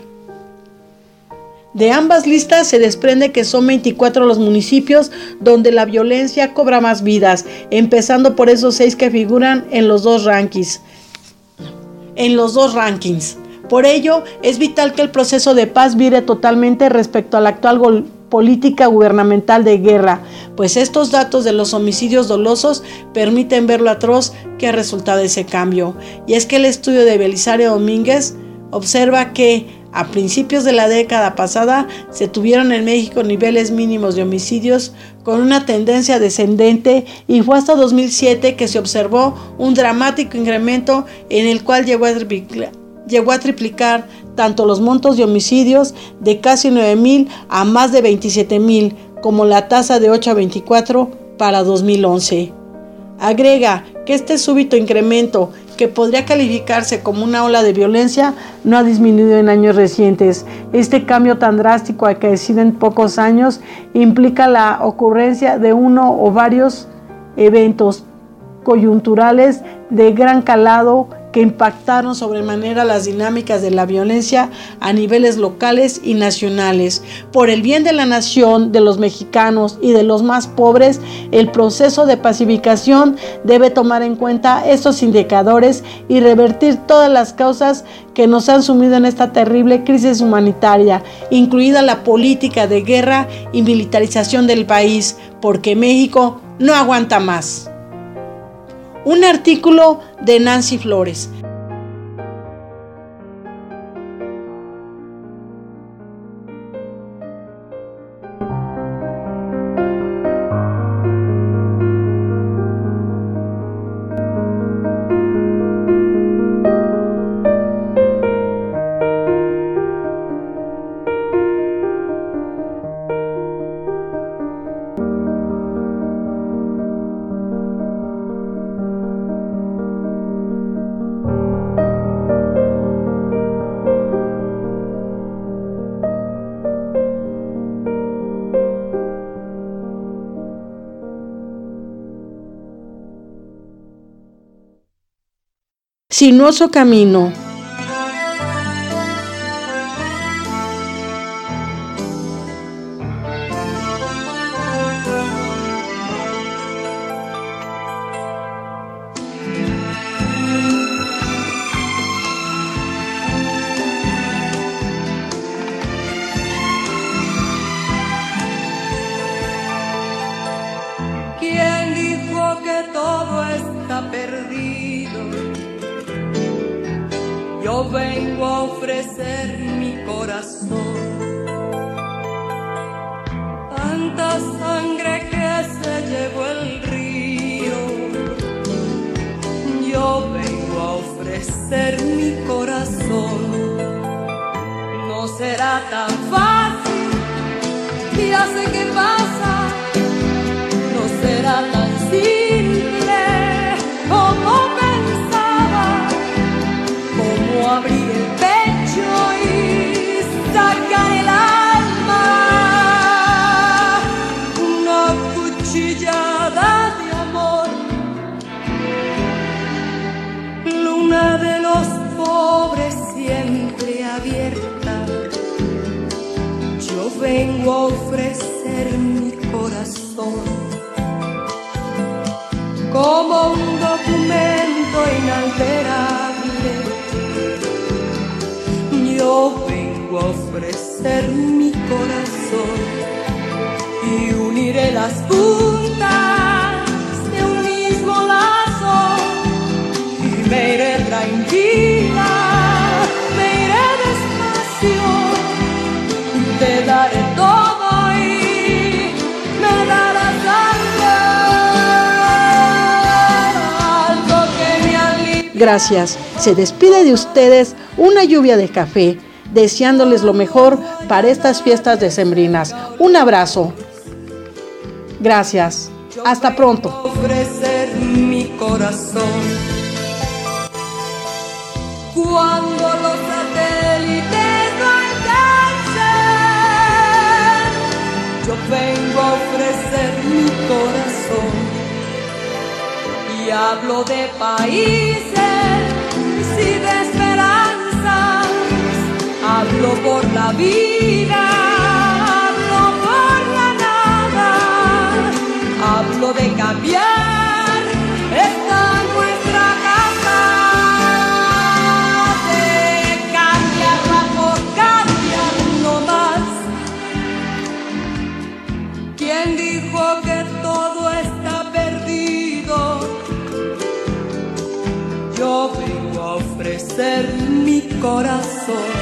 de ambas listas se desprende que son 24 los municipios donde la violencia cobra más vidas, empezando por esos 6 que figuran en los dos rankings. Por ello, es vital que el proceso de paz vire totalmente respecto a la actual política gubernamental de guerra, pues estos datos de los homicidios dolosos permiten ver lo atroz que ha resultado ese cambio. Y es que el estudio de Belisario Domínguez observa que a principios de la década pasada se tuvieron en México niveles mínimos de homicidios con una tendencia descendente, y fue hasta 2007 que se observó un dramático incremento en el cual llegó a triplicar tanto los montos de homicidios de casi 9,000 a más de 27,000, como la tasa de 8 a 24 para 2011. Agrega que este súbito incremento, que podría calificarse como una ola de violencia, no ha disminuido en años recientes. Este cambio tan drástico acaecido en pocos años implica la ocurrencia de uno o varios eventos coyunturales de gran calado que impactaron sobremanera las dinámicas de la violencia a niveles locales y nacionales. Por el bien de la nación, de los mexicanos y de los más pobres, el proceso de pacificación debe tomar en cuenta estos indicadores y revertir todas las causas que nos han sumido en esta terrible crisis humanitaria, incluida la política de guerra y militarización del país, porque México no aguanta más. Un artículo de Nancy Flores. Sinuoso camino. ¿Quién dijo que todo está perdido? Yo vengo a ofrecer mi corazón. Tanta sangre que se llevó el río. Yo vengo a ofrecer mi corazón. No será tan fácil, ya sé qué pasa. No será tan simple como pensaba. Como abrir el pecho y sacar el alma, una cuchillada de amor, luna de los pobres siempre abierta. Yo vengo a ofrecer mi corazón. ofrecer mi corazón y uniré las puntas de un mismo lazo y me iré tranquila, me iré despacio y te daré todo y me darás algo que me alivie. Gracias. Se despide de ustedes una lluvia de café, deseándoles lo mejor para estas fiestas decembrinas. Un abrazo. Gracias. Hasta pronto. Ofrecer mi corazón cuando los satélites no alcancen. Yo vengo a ofrecer mi corazón y hablo de países y de esperanzas. Hablo por la vida, hablo por la nada, hablo de cambiar esta nuestra casa, de cambiarla por cambiar no más. ¿Quién dijo que todo está perdido? Yo vengo a ofrecer mi corazón.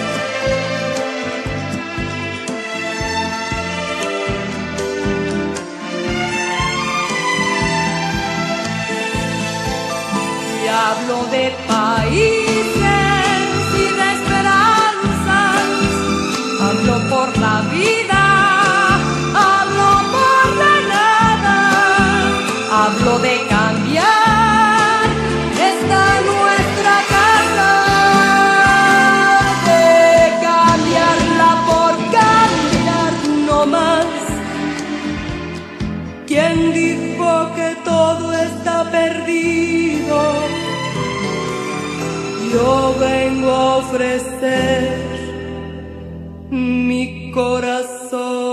Hablo de países y de esperanzas, hablo por la vida, hablo por la nada, hablo de cambiar esta nuestra casa, de cambiarla por cambiar no más. ¿Quién dijo que todo está perdido? Yo vengo a ofrecer mi corazón.